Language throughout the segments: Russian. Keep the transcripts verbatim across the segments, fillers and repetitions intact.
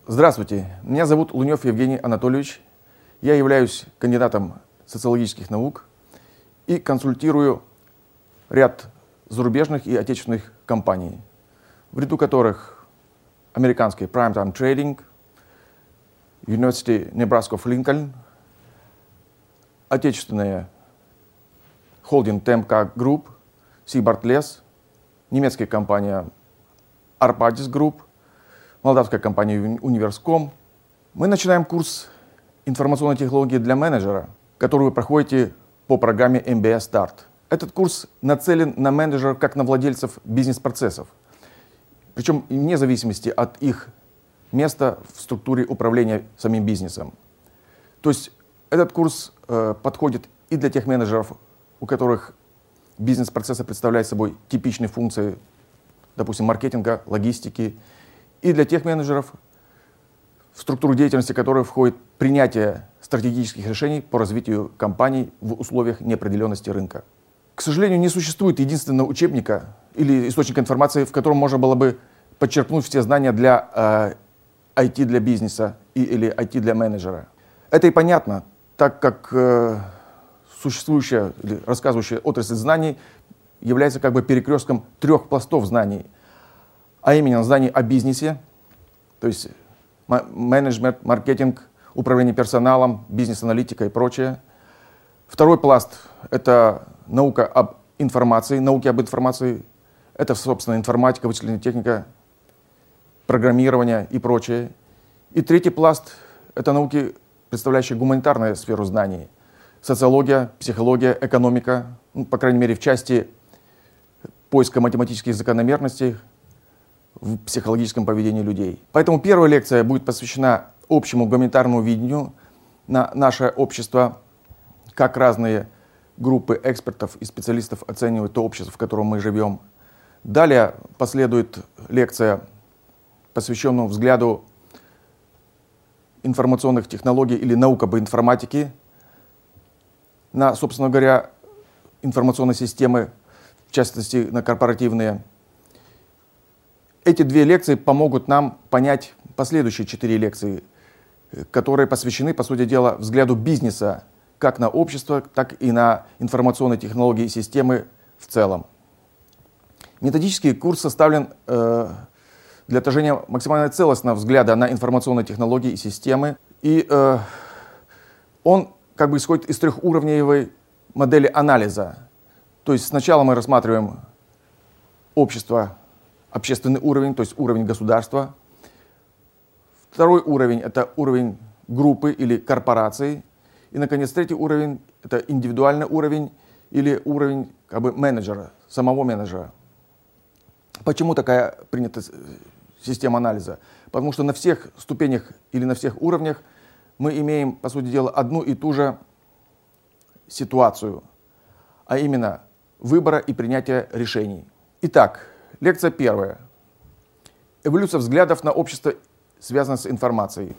Здравствуйте, меня зовут Лунев Евгений Анатольевич. Я являюсь кандидатом социологических наук и консультирую ряд зарубежных и отечественных компаний, в ряду которых американский Primetime Trading, University Nebraska of Lincoln, отечественные холдинг тэ эм ка Group, Seabart Less, немецкая компания Arpadis Group, молдавская компания Универском. Мы начинаем курс информационной технологии для менеджера, который вы проходите по программе эм би эй Start. Этот курс нацелен на менеджеров как на владельцев бизнес-процессов, причем вне зависимости от их места в структуре управления самим бизнесом. То есть этот курс э, подходит и для тех менеджеров, у которых бизнес-процессы представляют собой типичные функции, допустим, маркетинга, логистики, и для тех менеджеров, в структуру деятельности которых входит принятие стратегических решений по развитию компаний в условиях неопределенности рынка. К сожалению, не существует единственного учебника или источника информации, в котором можно было бы подчеркнуть все знания для э, ай ти для бизнеса и, или ай ти для менеджера. Это и понятно, так как э, существующая или рассказывающая отрасль знаний является как бы перекрестком трех пластов знаний, а именно знаний о бизнесе, то есть менеджмент, маркетинг, управление персоналом, бизнес-аналитика и прочее. Второй пласт – это наука об информации, науки об информации. Это, собственно, информатика, вычислительная техника, программирование и прочее. И третий пласт – это науки, представляющие гуманитарную сферу знаний. Социология, психология, экономика, ну, по крайней мере, в части поиска математических закономерностей в психологическом поведении людей. Поэтому первая лекция будет посвящена общему гуманитарному видению на наше общество, как разные группы экспертов и специалистов оценивают то общество, в котором мы живем. Далее последует лекция, посвященная взгляду информационных технологий или наук об информатике на, собственно говоря, информационные системы, в частности, на корпоративные. Эти две лекции помогут нам понять последующие четыре лекции, которые посвящены, по сути дела, взгляду бизнеса как на общество, так и на информационные технологии и системы в целом. Методический курс составлен э, для отражения максимально целостного взгляда на информационные технологии и системы. И э, он как бы исходит из трехуровневой модели анализа. То есть сначала мы рассматриваем общество, общественный уровень, то есть уровень государства. Второй уровень – это уровень группы или корпорации. И, наконец, третий уровень – это индивидуальный уровень или уровень как бы менеджера, самого менеджера. Почему такая принята система анализа? Потому что на всех ступенях или на всех уровнях мы имеем, по сути дела, одну и ту же ситуацию, а именно выбора и принятия решений. Итак, лекция первая. Эволюция взглядов на общество, связанное с информацией.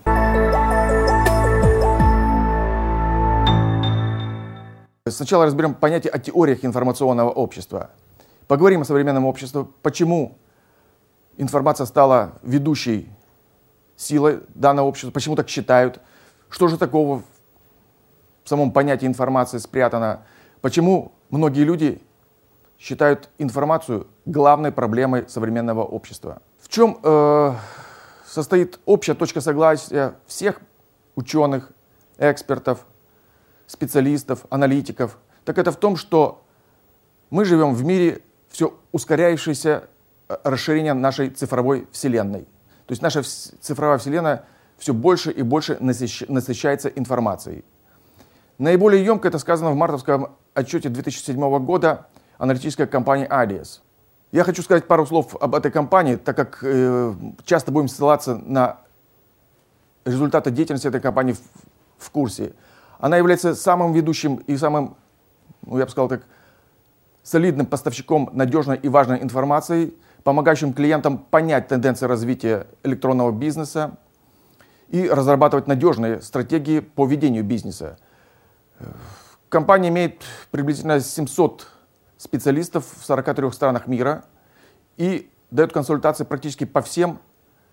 Сначала разберем понятие о теориях информационного общества. Поговорим о современном обществе, почему информация стала ведущей силой данного общества, почему так считают, что же такого в самом понятии информации спрятано, почему многие люди считают информацию главной проблемой современного общества. В чем э, состоит общая точка согласия всех ученых, экспертов, специалистов, аналитиков? Так это в том, что мы живем в мире все ускоряющееся расширения нашей цифровой вселенной. То есть наша цифровая вселенная все больше и больше насыщается информацией. Наиболее емко это сказано в мартовском отчете две тысячи седьмого года аналитической компании Adias. Я хочу сказать пару слов об этой компании, так как э, часто будем ссылаться на результаты деятельности этой компании в, в курсе. Она является самым ведущим и самым, ну, я бы сказал так, солидным поставщиком надежной и важной информации, помогающим клиентам понять тенденции развития электронного бизнеса и разрабатывать надежные стратегии по ведению бизнеса. Компания имеет приблизительно семьсот специалистов в сорока трёх странах мира и дает консультации практически по всем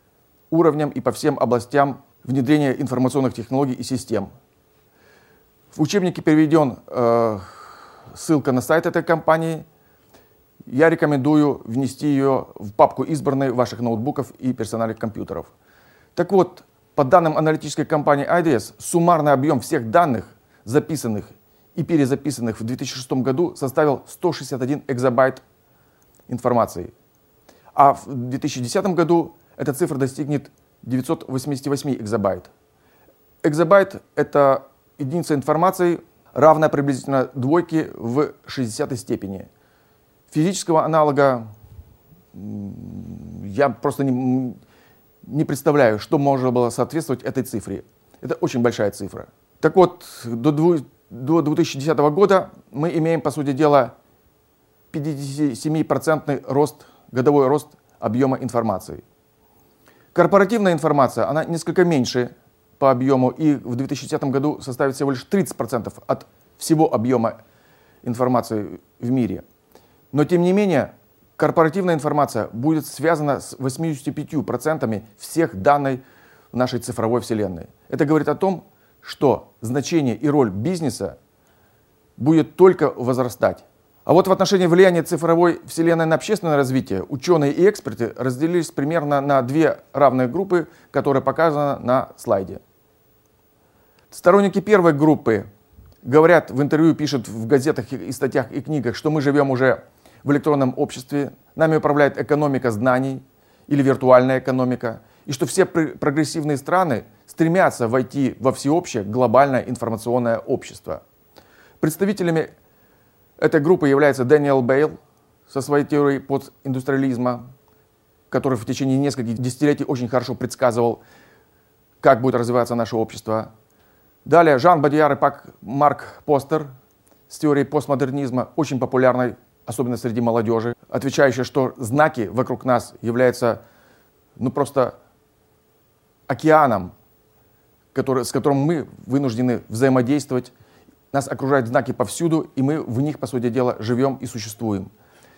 уровням и по всем областям внедрения информационных технологий и систем. В учебнике переведен э, ссылка на сайт этой компании. Я рекомендую внести ее в папку «Избранные» ваших ноутбуков и персональных компьютеров. Так вот, по данным аналитической компании ай ди эс, суммарный объем всех данных, записанных и перезаписанных в две тысячи шестом году, составил сто шестьдесят один экзобайт информации. А в две тысячи десятом году эта цифра достигнет девятисот восьмидесяти восьми экзобайт. Экзобайт — это единица информации, равная приблизительно двойке в шестидесятой степени. Физического аналога я просто не, не представляю, что можно было соответствовать этой цифре. Это очень большая цифра. Так вот, до, до две тысячи десятого года мы имеем, по сути дела, пятидесятисемипроцентный рост, годовой рост объема информации. Корпоративная информация, она несколько меньше по объему и в две тысячи десятом году составит всего лишь тридцать процентов от всего объема информации в мире. Но тем не менее, корпоративная информация будет связана с восьмидесятью пятью процентами всех данных в нашей цифровой вселенной. Это говорит о том, что значение и роль бизнеса будет только возрастать. А вот в отношении влияния цифровой вселенной на общественное развитие ученые и эксперты разделились примерно на две равные группы, которые показаны на слайде. Сторонники первой группы говорят в интервью, пишут в газетах и статьях и книгах, что мы живем уже в электронном обществе, нами управляет экономика знаний или виртуальная экономика, и что все прогрессивные страны стремятся войти во всеобщее глобальное информационное общество. Представителями этой группы является Дэниел Бейл со своей теорией постиндустриализма, который в течение нескольких десятилетий очень хорошо предсказывал, как будет развиваться наше общество. Далее Жан Бодияр и Марк Постер с теорией постмодернизма, очень популярной, особенно среди молодежи, отвечающая, что знаки вокруг нас являются ну, просто океаном, который, с которым мы вынуждены взаимодействовать. Нас окружают знаки повсюду, и мы в них, по сути дела, живем и существуем.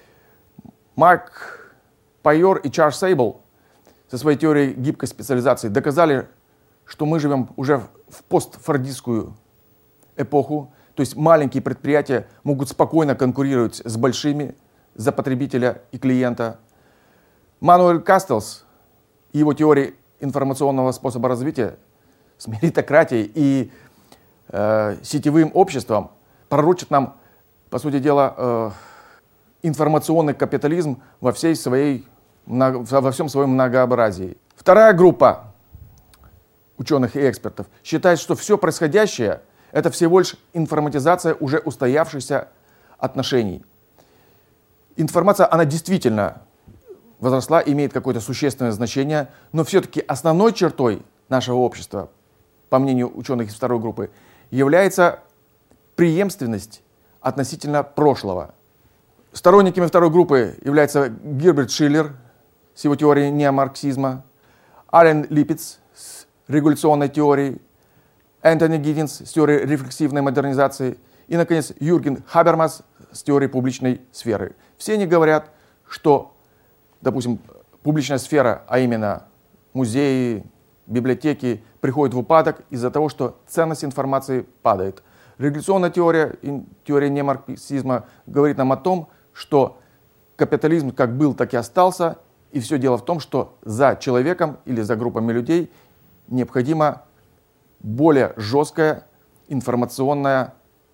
Марк Пайор и Чарльз Сейбл со своей теорией гибкой специализации доказали, что мы живем уже в постфордистскую эпоху, то есть маленькие предприятия могут спокойно конкурировать с большими за потребителя и клиента. Мануэль Кастелс и его теория информационного способа развития с меритократией и э, сетевым обществом пророчит нам, по сути дела, э, информационный капитализм во, всей своей, во всем своем многообразии. Вторая группа ученых и экспертов считает, что все происходящее — это всего лишь информатизация уже устоявшихся отношений. Информация, она действительно возросла, имеет какое-то существенное значение, но все-таки основной чертой нашего общества, по мнению ученых из второй группы, является преемственность относительно прошлого. Сторонниками второй группы являются Герберт Шиллер с его теорией неомарксизма, Ален Липпиц с регуляционной теорией, Энтони Гидденс с теорией рефлексивной модернизации и, наконец, Юрген Хабермас с теорией публичной сферы. Все они говорят, что, допустим, публичная сфера, а именно музеи, библиотеки, приходит в упадок из-за того, что ценность информации падает. Регуляционная теория, теория немарксизма говорит нам о том, что капитализм как был, так и остался, и все дело в том, что за человеком или за группами людей необходима более жесткая информационная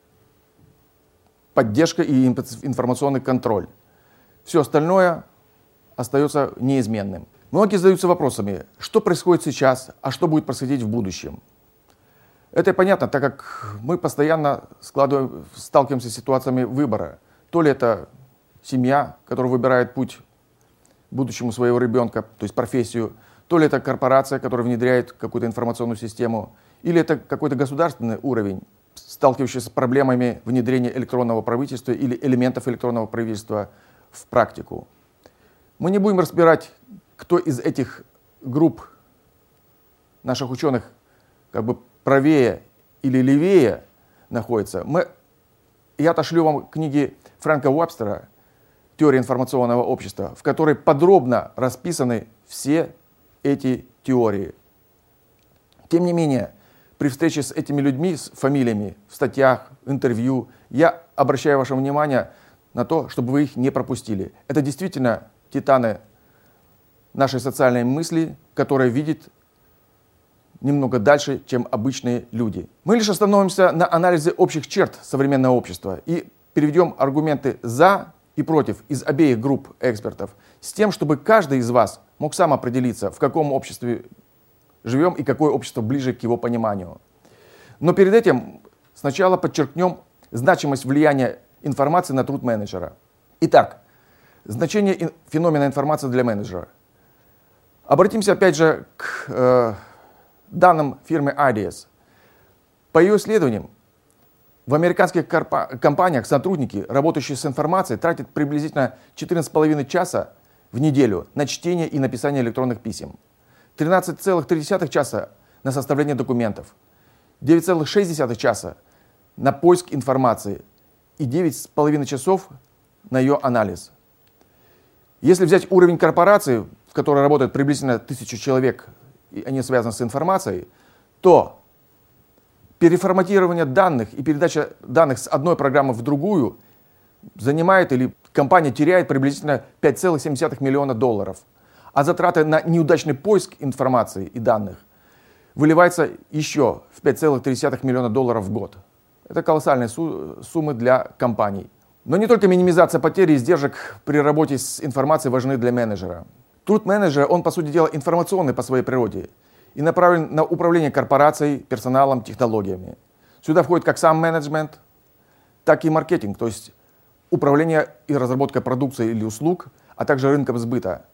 поддержка и информационный контроль. Все остальное остается неизменным. Многие задаются вопросами, что происходит сейчас, а что будет происходить в будущем. Это понятно, так как мы постоянно складываем, сталкиваемся с ситуациями выбора. То ли это семья, которая выбирает путь будущему своего ребенка, то есть профессию, то ли это корпорация, которая внедряет какую-то информационную систему, или это какой-то государственный уровень, сталкивающийся с проблемами внедрения электронного правительства или элементов электронного правительства в практику. Мы не будем разбирать, кто из этих групп наших ученых как бы правее или левее находится. Мы, я отошлю вам книги Фрэнка Уэбстера «Теория информационного общества», в которой подробно расписаны все эти теории. Тем не менее, при встрече с этими людьми, с фамилиями, в статьях, интервью, я обращаю ваше внимание на то, чтобы вы их не пропустили. Это действительно титаны нашей социальной мысли, которые видят немного дальше, чем обычные люди. Мы лишь остановимся на анализе общих черт современного общества и переведем аргументы «за» и «против» из обеих групп экспертов, с тем, чтобы каждый из вас мог сам определиться, в каком обществе живем и какое общество ближе к его пониманию. Но перед этим сначала подчеркнем значимость влияния информации на труд менеджера. Итак, значение феномена информации для менеджера. Обратимся опять же к э, данным фирмы ай ди эс. По ее исследованиям, в американских компаниях сотрудники, работающие с информацией, тратят приблизительно четырнадцать с половиной часа в неделю на чтение и написание электронных писем, тринадцать целых три десятых часа на составление документов, девять целых шесть десятых часа на поиск информации и девять с половиной часов на ее анализ. Если взять уровень корпорации, в которой работает приблизительно тысячу человек, и они связаны с информацией, то переформатирование данных и передача данных с одной программы в другую занимает или компания теряет приблизительно пять целых семь десятых миллиона долларов. А затраты на неудачный поиск информации и данных выливаются еще в пять целых три десятых миллиона долларов в год. Это колоссальные суммы для компаний. Но не только минимизация потерь и издержек при работе с информацией важны для менеджера. Труд менеджера, он, по сути дела, информационный по своей природе и направлен на управление корпорацией, персоналом, технологиями. Сюда входит как сам менеджмент, так и маркетинг, то есть управление и разработка продукции или услуг, а также рынком сбыта.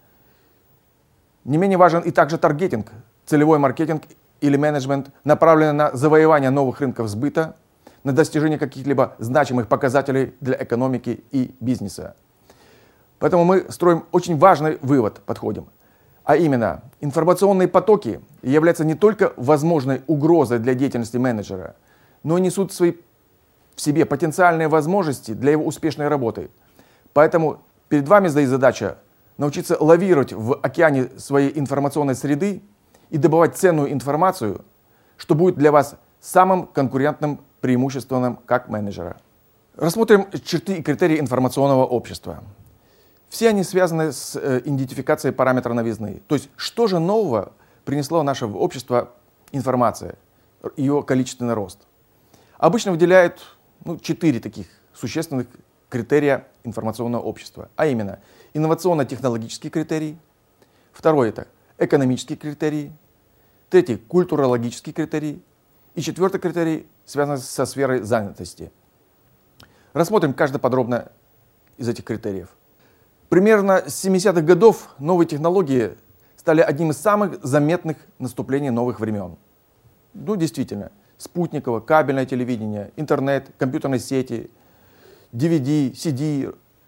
Не менее важен и также таргетинг, целевой маркетинг или менеджмент, направленный на завоевание новых рынков сбыта, на достижение каких-либо значимых показателей для экономики и бизнеса. Поэтому мы строим очень важный вывод, подходим. А именно, информационные потоки являются не только возможной угрозой для деятельности менеджера, но и несут свои, в себе потенциальные возможности для его успешной работы. Поэтому перед вами стоит задача научиться лавировать в океане своей информационной среды и добывать ценную информацию, что будет для вас самым конкурентным преимуществом как менеджера. Рассмотрим черты и критерии информационного общества. Все они связаны с э, идентификацией параметра новизны. То есть, что же нового принесло в наше общество информация, ее количественный рост. Обычно выделяют ну, четыре таких существенных критерия информационного общества. А именно, инновационно-технологический критерий. Второй – это экономический критерий. Третий – культурологический критерий. И четвертый критерий связан со сферой занятости. Рассмотрим каждый подробно из этих критериев. Примерно с семидесятых годов новые технологии стали одним из самых заметных наступлений новых времен. Ну, действительно, спутниковое, кабельное телевидение, интернет, компьютерные сети, ди ви ди, си ди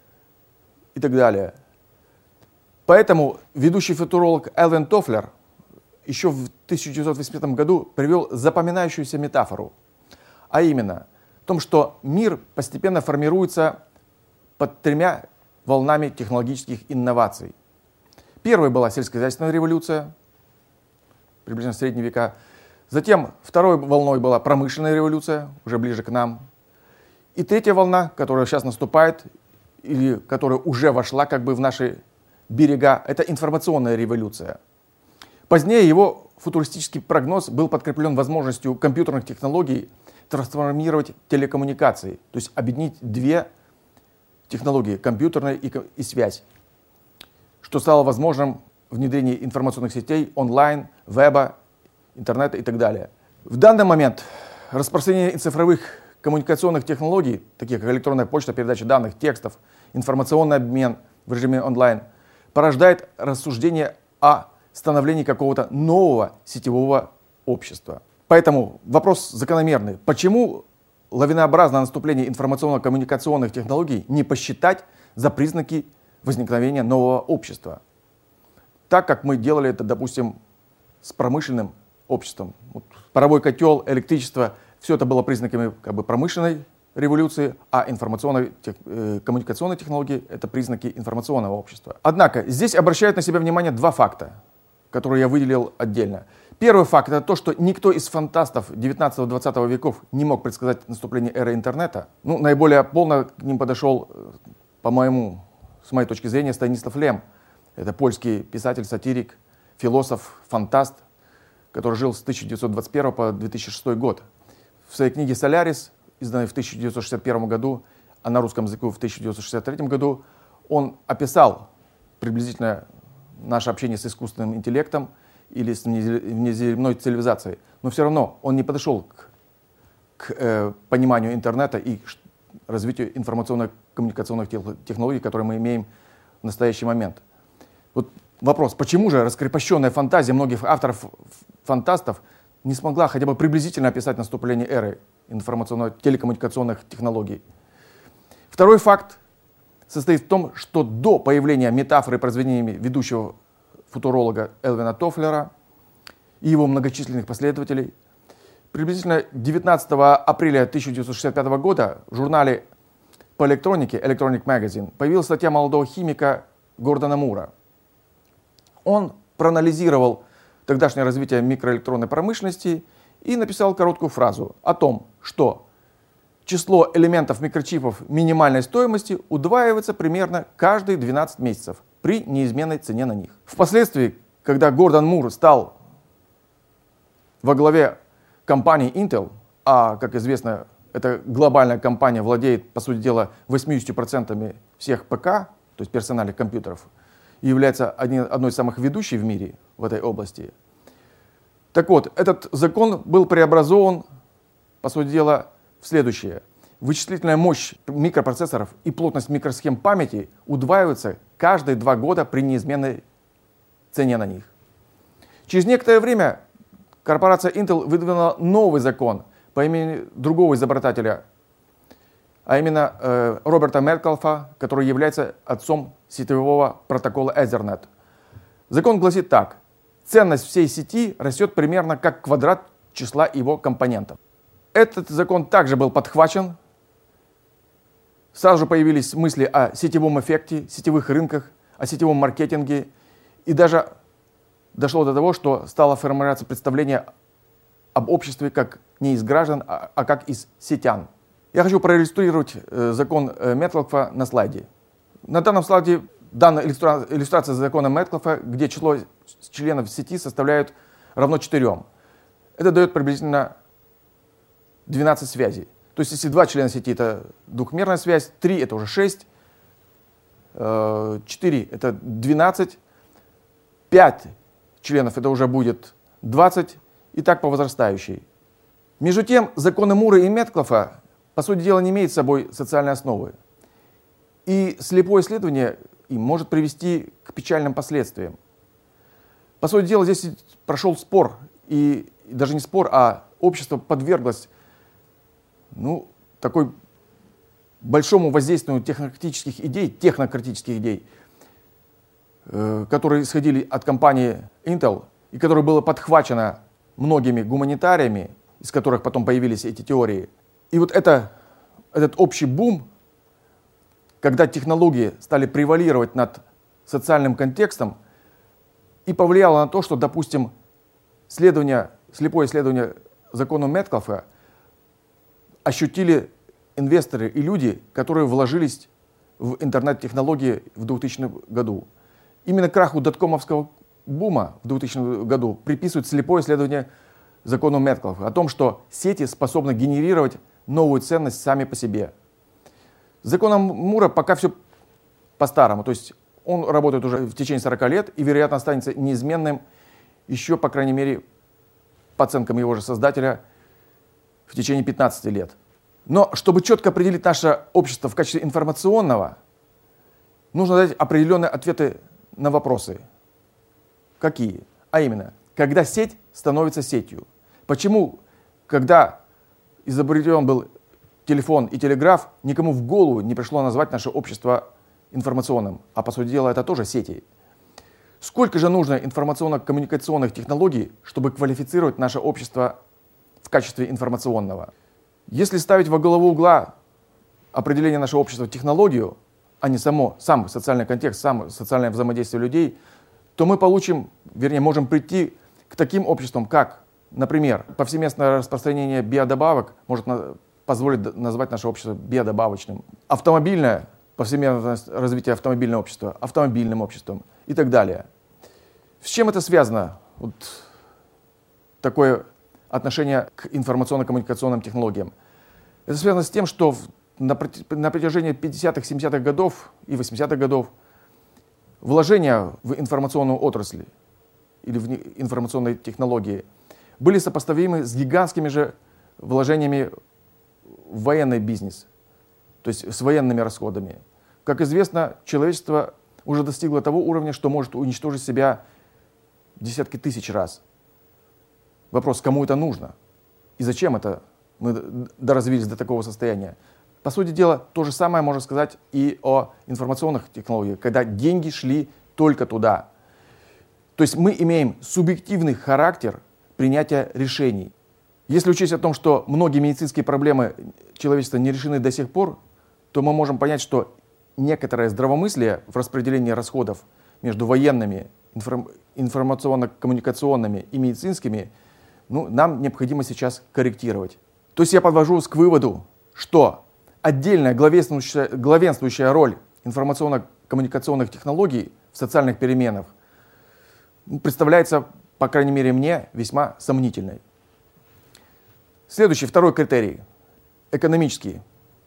и так далее. Поэтому ведущий футуролог Элвин Тофлер еще в тысяча девятьсот восемьдесят пятом году привел запоминающуюся метафору, а именно в том, что мир постепенно формируется под тремя волнами технологических инноваций. Первой была сельскохозяйственная революция, приблизительно в средние века. Затем второй волной была промышленная революция, уже ближе к нам. И третья волна, которая сейчас наступает, или которая уже вошла как бы в наши берега, это информационная революция. Позднее его футуристический прогноз был подкреплен возможностью компьютерных технологий трансформировать телекоммуникации, то есть объединить две технологии, компьютерная и, и связь, что стало возможным внедрение информационных сетей, онлайн, веба, интернета и так далее. В данный момент распространение цифровых коммуникационных технологий, таких как электронная почта, передача данных, текстов, информационный обмен в режиме онлайн, порождает рассуждение о становлении какого-то нового сетевого общества. Поэтому вопрос закономерный. Почему лавинообразное наступление информационно-коммуникационных технологий не посчитать за признаки возникновения нового общества? Так как мы делали это, допустим, с промышленным обществом. Вот паровой котел, электричество, все это было признаками как бы, промышленной революции, а информационные тех, э, коммуникационные технологии – это признаки информационного общества. Однако здесь обращают на себя внимание два факта, которые я выделил отдельно. Первый факт – это то, что никто из фантастов девятнадцатого-двадцатого веков не мог предсказать наступление эры интернета. Ну, наиболее полно к ним подошел, по-моему, с моей точки зрения, Станислав Лем. Это польский писатель, сатирик, философ, фантаст, который жил с тысяча девятьсот двадцать первого по две тысячи шестой год. В своей книге «Солярис», изданной в тысяча девятьсот шестьдесят первом году, а на русском языке в тысяча девятьсот шестьдесят третьем году, он описал приблизительно наше общение с искусственным интеллектом или с внеземной цивилизацией. Но все равно он не подошел к, к э, пониманию интернета и развитию информационно-коммуникационных технологий, которые мы имеем в настоящий момент. Вот вопрос, почему же раскрепощенная фантазия многих авторов фантастов не смогла хотя бы приблизительно описать наступление эры информационно-телекоммуникационных технологий? Второй факт состоит в том, что до появления метафоры произведениями ведущего футуролога Элвина Тофлера и его многочисленных последователей, приблизительно девятнадцатого апреля тысяча девятьсот шестьдесят пятого года в журнале по электронике Electronic Magazine появилась статья молодого химика Гордона Мура. Он проанализировал тогдашнее развитие микроэлектронной промышленности и написал короткую фразу о том, что число элементов микрочипов минимальной стоимости удваивается примерно каждые двенадцать месяцев при неизменной цене на них. Впоследствии, когда Гордон Мур стал во главе компании Intel, а, как известно, эта глобальная компания владеет, по сути дела, восемьдесят процентов всех ПК, то есть персональных компьютеров, и является одним, одной из самых ведущих в мире в этой области. Так вот, этот закон был преобразован, по сути дела, в следующее. Вычислительная мощь микропроцессоров и плотность микросхем памяти удваиваются каждые два года при неизменной цене на них. Через некоторое время корпорация Intel выдвинула новый закон по имени другого изобретателя, а именно э, Роберта Меткалфа, который является отцом сетевого протокола Ethernet. Закон гласит так: ценность всей сети растет примерно как квадрат числа его компонентов. Этот закон также был подхвачен. Сразу же появились мысли о сетевом эффекте, сетевых рынках, о сетевом маркетинге. И даже дошло до того, что стало формироваться представление об обществе как не из граждан, а, а как из сетян. Я хочу проиллюстрировать э, закон э, Меткалфа на слайде. На данном слайде дана иллюстра... иллюстрация закона Меткалфа, где число членов сети составляет равно четырем. Это дает приблизительно двенадцать связей. То есть, если два члена сети — это двухмерная связь, три — это уже шесть, четыре — это двенадцать, пять членов — это уже будет двадцать, и так по возрастающей. Между тем, законы Мура и Меткалфа, по сути дела, не имеют с собой социальной основы. И слепое исследование им может привести к печальным последствиям. По сути дела, здесь прошел спор, и даже не спор, а общество подверглось ну, такой большому воздействию технократических идей, технократических идей, э, которые исходили от компании Intel, и которое было подхвачено многими гуманитариями, из которых потом появились эти теории. И вот это, этот общий бум, когда технологии стали превалировать над социальным контекстом, и повлияло на то, что, допустим, исследование, слепое исследование закона Меткалфа ощутили инвесторы и люди, которые вложились в интернет-технологии в двухтысячном году. Именно краху доткомовского бума в двухтысячном году приписывают слепое исследование закону Меткалфа о том, что сети способны генерировать новую ценность сами по себе. С законом Мура пока все по-старому, то есть он работает уже в течение сорока лет и, вероятно, останется неизменным еще, по крайней мере, по оценкам его же создателя, в течение пятнадцати лет. Но чтобы четко определить наше общество в качестве информационного, нужно дать определенные ответы на вопросы. Какие? А именно, когда сеть становится сетью. Почему, когда изобретен был телефон и телеграф, никому в голову не пришло назвать наше общество информационным, а по сути дела это тоже сети. Сколько же нужно информационно-коммуникационных технологий, чтобы квалифицировать наше общество в качестве информационного? Если ставить во главу угла определение нашего общества в технологию, а не само, сам социальный контекст, сам социальное взаимодействие людей, то мы получим, вернее, можем прийти к таким обществам, как, например, повсеместное распространение биодобавок может на, позволить назвать наше общество биодобавочным. Автомобильное, повсеместное развитие автомобильного общества, автомобильным обществом и так далее. С чем это связано? Вот такое отношение к информационно-коммуникационным технологиям. Это связано с тем, что на протяжении пятидесятых, семидесятых годов и восьмидесятых годов вложения в информационную отрасль или в информационные технологии были сопоставимы с гигантскими же вложениями в военный бизнес, то есть с военными расходами. Как известно, человечество уже достигло того уровня, что может уничтожить себя десятки тысяч раз. Вопрос, кому это нужно и зачем это мы доразвились до такого состояния. По сути дела, то же самое можно сказать и о информационных технологиях, когда деньги шли только туда. То есть мы имеем субъективный характер принятия решений. Если учесть о том, что многие медицинские проблемы человечества не решены до сих пор, то мы можем понять, что некоторое здравомыслие в распределении расходов между военными, информ- информационно-коммуникационными и медицинскими ну, нам необходимо сейчас корректировать. То есть я подвожу к выводу, что отдельная главенствующая, главенствующая роль информационно-коммуникационных технологий в социальных переменах представляется, по крайней мере мне, весьма сомнительной. Следующий, второй критерий, экономический.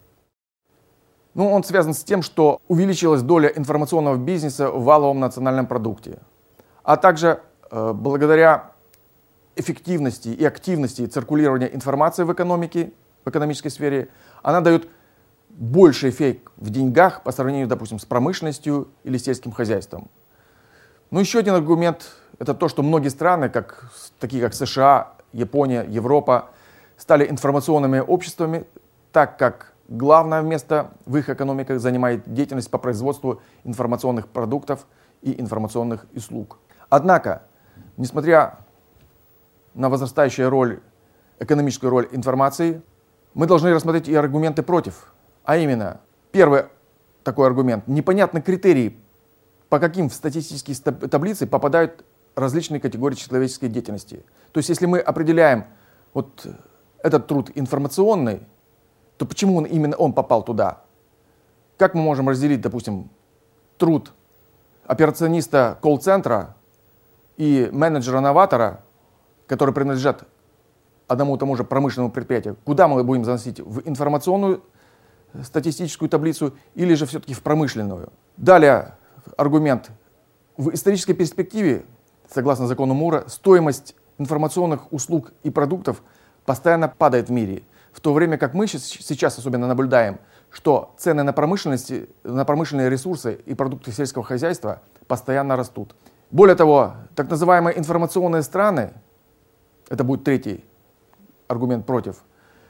Ну, он связан с тем, что увеличилась доля информационного бизнеса в валовом национальном продукте, а также э, благодаря эффективности и активности циркулирования информации в экономике, в экономической сфере, она дает больший эффект в деньгах по сравнению, допустим, с промышленностью или сельским хозяйством. Но еще один аргумент – это то, что многие страны, как, такие как США, Япония, Европа, стали информационными обществами, так как главное место в их экономиках занимает деятельность по производству информационных продуктов и информационных услуг. Однако, несмотря на возрастающую роль, экономическую роль информации, мы должны рассмотреть и аргументы против. А именно, первый такой аргумент – непонятны критерии, по каким в статистические таблицы попадают различные категории человеческой деятельности. То есть, если мы определяем вот этот труд информационный, то почему он, именно он попал туда? Как мы можем разделить, допустим, труд операциониста колл-центра и менеджера-новатора, которые принадлежат одному и тому же промышленному предприятию? Куда мы будем заносить? В информационную статистическую таблицу или же все-таки в промышленную? Далее аргумент. В исторической перспективе, согласно закону Мура, стоимость информационных услуг и продуктов постоянно падает в мире, в то время как мы сейчас особенно наблюдаем, что цены на, промышленности, на промышленные ресурсы и продукты сельского хозяйства постоянно растут. Более того, так называемые информационные страны, это будет третий аргумент против,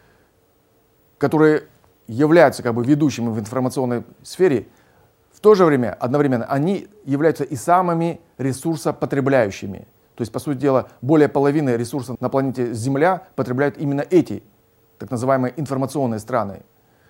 которые являются как бы ведущими в информационной сфере, в то же время, одновременно, они являются и самыми ресурсопотребляющими. То есть, по сути дела, более половины ресурсов на планете Земля потребляют именно эти, так называемые информационные страны.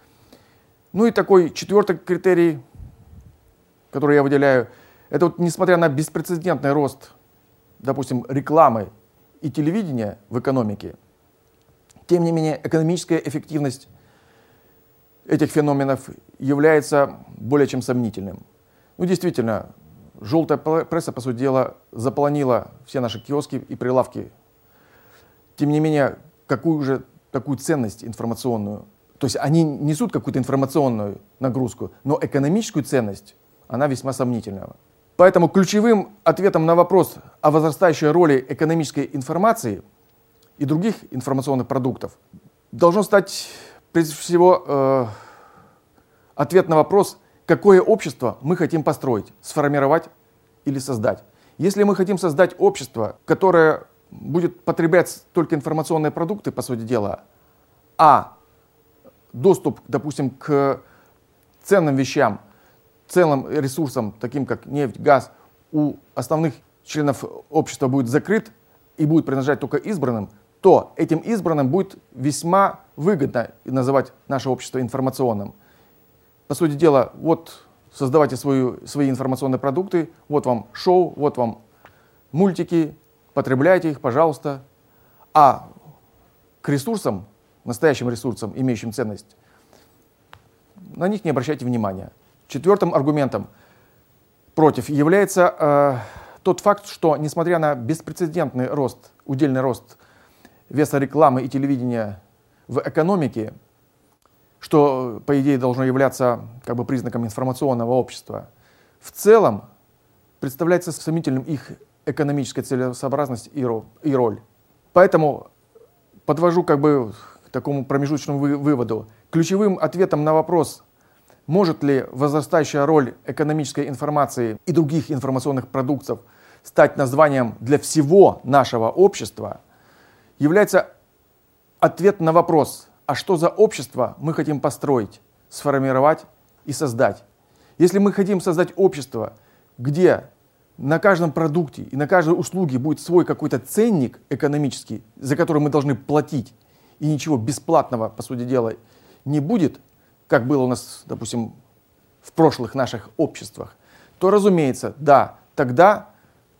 Ну и такой четвертый критерий, который я выделяю, это вот, несмотря на беспрецедентный рост, допустим, рекламы и телевидения в экономике, тем не менее экономическая эффективность этих феноменов является более чем сомнительным. Ну, действительно, желтая пресса, по сути дела, заполонила все наши киоски и прилавки. Тем не менее, какую же такую ценность информационную? То есть они несут какую-то информационную нагрузку, но экономическую ценность, она весьма сомнительная. Поэтому ключевым ответом на вопрос о возрастающей роли экономической информации и других информационных продуктов должно стать, прежде всего, э, ответ на вопрос, какое общество мы хотим построить, сформировать или создать. Если мы хотим создать общество, которое будет потреблять только информационные продукты, по сути дела, а доступ, допустим, к ценным вещам, ценным ресурсам, таким как нефть, газ, у основных членов общества будет закрыт и будет принадлежать только избранным, то этим избранным будет весьма выгодно называть наше общество информационным. По сути дела, вот создавайте свою, свои информационные продукты, вот вам шоу, вот вам мультики, потребляйте их, пожалуйста. А к ресурсам, настоящим ресурсам, имеющим ценность, на них не обращайте внимания. Четвертым аргументом против является э, тот факт, что, несмотря на беспрецедентный рост, удельный рост веса рекламы и телевидения в экономике, что, по идее, должно являться как бы признаком информационного общества, в целом представляется сомнительным их экономическая целесообразность и роль. Поэтому подвожу как бы к такому промежуточному выводу. Ключевым ответом на вопрос, может ли возрастающая роль экономической информации и других информационных продуктов стать названием для всего нашего общества, является ответ на вопрос, а что за общество мы хотим построить, сформировать и создать. Если мы хотим создать общество, где на каждом продукте и на каждой услуге будет свой какой-то ценник экономический, за который мы должны платить, и ничего бесплатного, по сути дела, не будет, как было у нас, допустим, в прошлых наших обществах, то, разумеется, да, тогда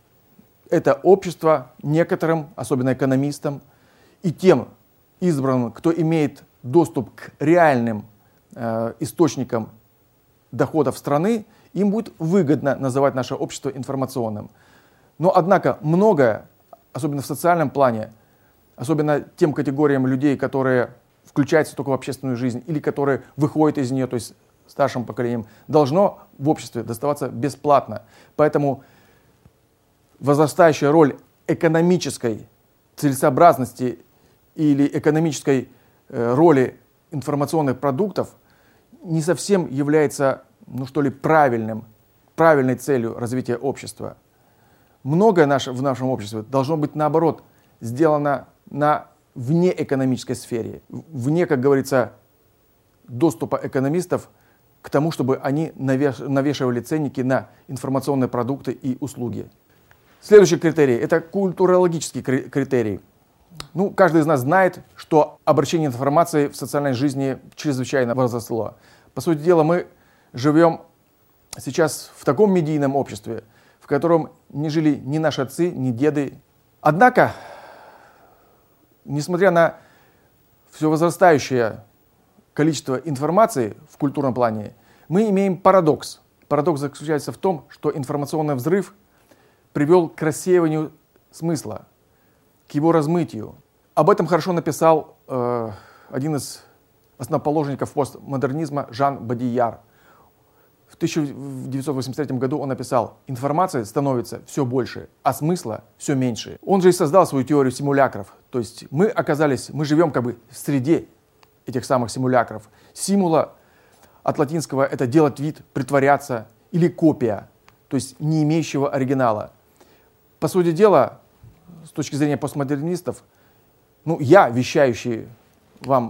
это общество некоторым, особенно экономистам, и тем избранным, кто имеет доступ к реальным э, источникам доходов страны, им будет выгодно называть наше общество информационным. Но, однако, многое, особенно в социальном плане, особенно тем категориям людей, которые включаются только в общественную жизнь или которые выходят из нее, то есть старшим поколением, должно в обществе доставаться бесплатно. Поэтому возрастающая роль экономической целесообразности или экономической э, роли информационных продуктов не совсем является, ну что ли, правильным, правильной целью развития общества. Многое наше, в нашем обществе должно быть, наоборот, сделано на внеэкономической сфере, вне, как говорится, доступа экономистов к тому, чтобы они навеш, навешивали ценники на информационные продукты и услуги. Следующий критерий – это культурологический критерий. Ну, каждый из нас знает, что обращение информации в социальной жизни чрезвычайно возросло. По сути дела, мы живем сейчас в таком медийном обществе, в котором не жили ни наши отцы, ни деды. Однако, несмотря на все возрастающее количество информации в культурном плане, мы имеем парадокс. Парадокс заключается в том, что информационный взрыв привел к рассеиванию смысла, к его размытию. Об этом хорошо написал э, один из основоположников постмодернизма Жан Бодияр. В тысяча девятьсот восемьдесят третьем году он написал: информации становится все больше, а смысла все меньше. Он же и создал свою теорию симулякров. То есть мы оказались, мы живем как бы в среде этих самых симулякров. Симула от латинского это делать вид, притворяться, или копия, то есть не имеющего оригинала. По сути дела, с точки зрения постмодернистов, ну, я, вещающий вам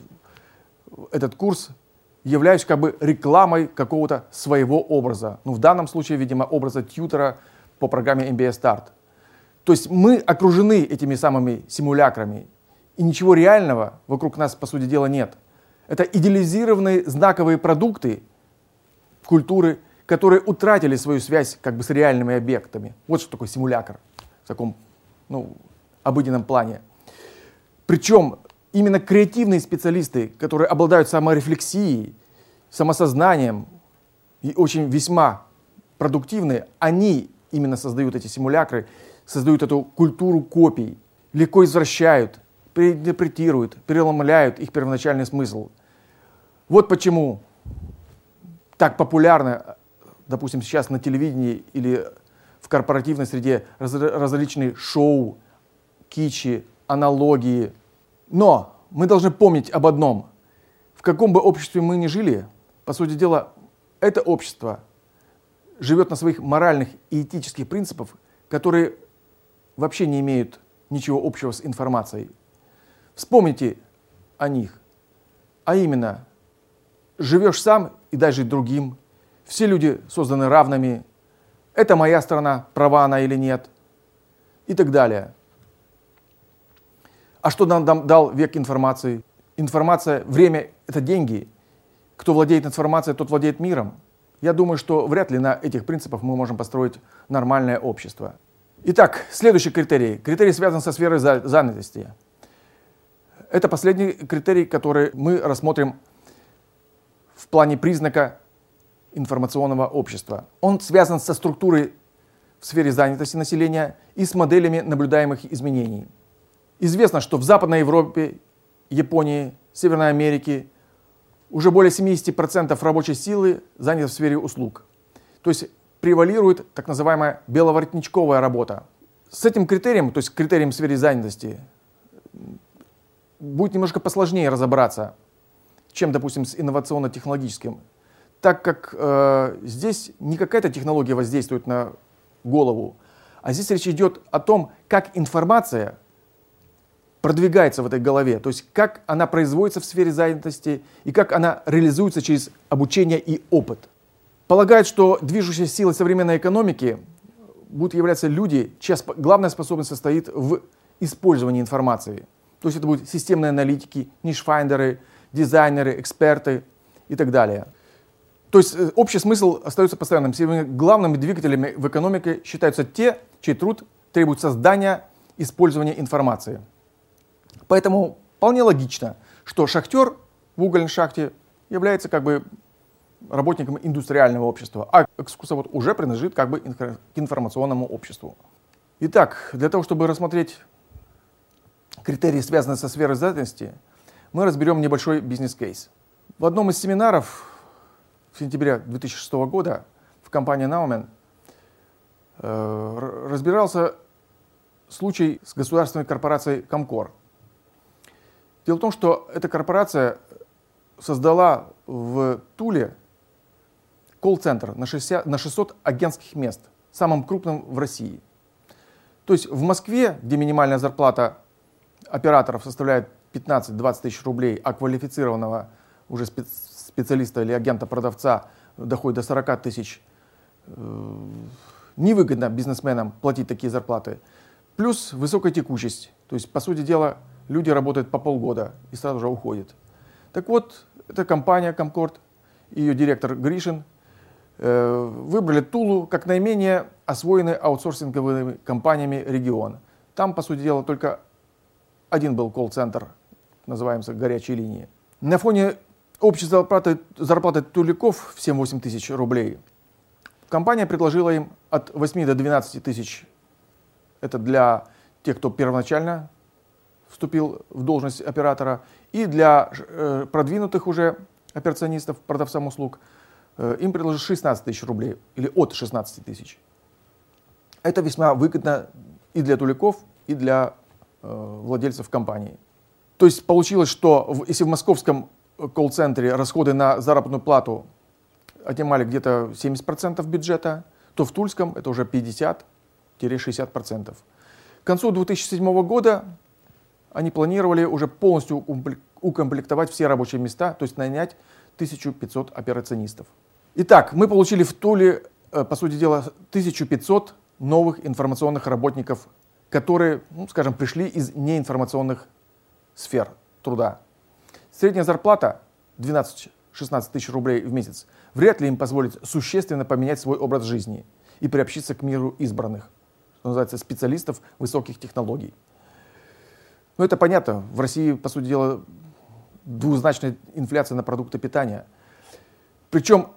э, этот курс, являюсь как бы рекламой какого-то своего образа. Ну, в данном случае, видимо, образа тьютера по программе эм би эй Start. То есть мы окружены этими самыми симулякрами, и ничего реального вокруг нас, по сути дела, нет. Это идеализированные знаковые продукты культуры, которые утратили свою связь как бы с реальными объектами. Вот что такое симулякр в таком, ну, обыденном плане. Причем именно креативные специалисты, которые обладают саморефлексией, самосознанием и очень весьма продуктивные, они именно создают эти симулякры, создают эту культуру копий, легко извращают, переинтерпретируют, переломляют их первоначальный смысл. Вот почему так популярно, допустим, сейчас на телевидении или в корпоративной среде раз, различные шоу, кичи, аналогии. Но мы должны помнить об одном. В каком бы обществе мы ни жили, по сути дела, это общество живет на своих моральных и этических принципах, которые вообще не имеют ничего общего с информацией. Вспомните о них. А именно, живешь сам и дай жить другим. Все люди созданы равными. Это моя страна, права она или нет. И так далее. А что нам дал век информации? Информация, время – это деньги. Кто владеет информацией, тот владеет миром. я думаю, что вряд ли на этих принципах мы можем построить нормальное общество. Итак, следующий критерий. Критерий связан со сферой занятости. Это последний критерий, который мы рассмотрим в плане признака информационного общества. Он связан со структурой в сфере занятости населения и с моделями наблюдаемых изменений. Известно, что в Западной Европе, Японии, Северной Америке уже более семьдесят процентов рабочей силы занято в сфере услуг. То есть превалирует так называемая беловоротничковая работа. С этим критерием, то есть критерием в сфере занятости, будет немножко посложнее разобраться, чем, допустим, с инновационно-технологическим, так как э, здесь не какая-то технология воздействует на голову, а здесь речь идет о том, как информация продвигается в этой голове, то есть как она производится в сфере занятости и как она реализуется через обучение и опыт. Полагают, что движущей силой современной экономики будут являться люди, чья главная способность состоит в использовании информации. То есть это будут системные аналитики, нишфайндеры, дизайнеры, эксперты и так далее. То есть общий смысл остается постоянным. Главными двигателями в экономике считаются те, чей труд требует создания, использования информации. Поэтому вполне логично, что шахтер в угольной шахте является как бы работником индустриального общества, а экскурсовод уже принадлежит как бы к информационному обществу. Итак, для того, чтобы рассмотреть критерии, связанные со сферой занятости, мы разберем небольшой бизнес-кейс. В одном из семинаров в сентябре две тысячи шестого года в компании Nauman э, разбирался случай с государственной корпорацией Comcor. Дело в том, что эта корпорация создала в Туле колл-центр на шестьсот агентских мест, самым крупным в России. То есть в Москве, где минимальная зарплата операторов составляет пятнадцать-двадцать тысяч рублей, а квалифицированного уже специалиста или агента-продавца доходит до сорока тысяч, невыгодно бизнесменам платить такие зарплаты. Плюс высокая текучесть. То есть, по сути дела, люди работают по полгода и сразу же уходят. Так вот, эта компания Comcor, ее директор Гришин, э, выбрали Тулу как наименее освоенный аутсорсинговыми компаниями регион. Там, по сути дела, только один был колл-центр, называемый «Горячие линии». На фоне общей зарплаты, зарплаты туликов в семь-восемь тысяч рублей компания предложила им от восьми до двенадцати тысяч. Это для тех, кто первоначально вступил в должность оператора, и для э, продвинутых уже операционистов, продавцам услуг, э, им предложили шестнадцать тысяч рублей, или от шестнадцати тысяч. Это весьма выгодно и для туликов, и для э, владельцев компании. То есть получилось, что в, если в московском колл-центре расходы на заработную плату отнимали где-то семьдесят процентов бюджета, то в тульском это уже пятьдесят-шестьдесят процентов. К концу две тысячи седьмого года они планировали уже полностью укомплектовать все рабочие места, то есть нанять тысячу пятьсот операционистов. Итак, мы получили в Туле, по сути дела, тысячу пятьсот новых информационных работников, которые, ну, скажем, пришли из неинформационных сфер труда. Средняя зарплата двенадцать-шестнадцать тысяч рублей в месяц вряд ли им позволит существенно поменять свой образ жизни и приобщиться к миру избранных, что называется, специалистов высоких технологий. Ну, это понятно. В России, по сути дела, двузначная инфляция на продукты питания. Причем,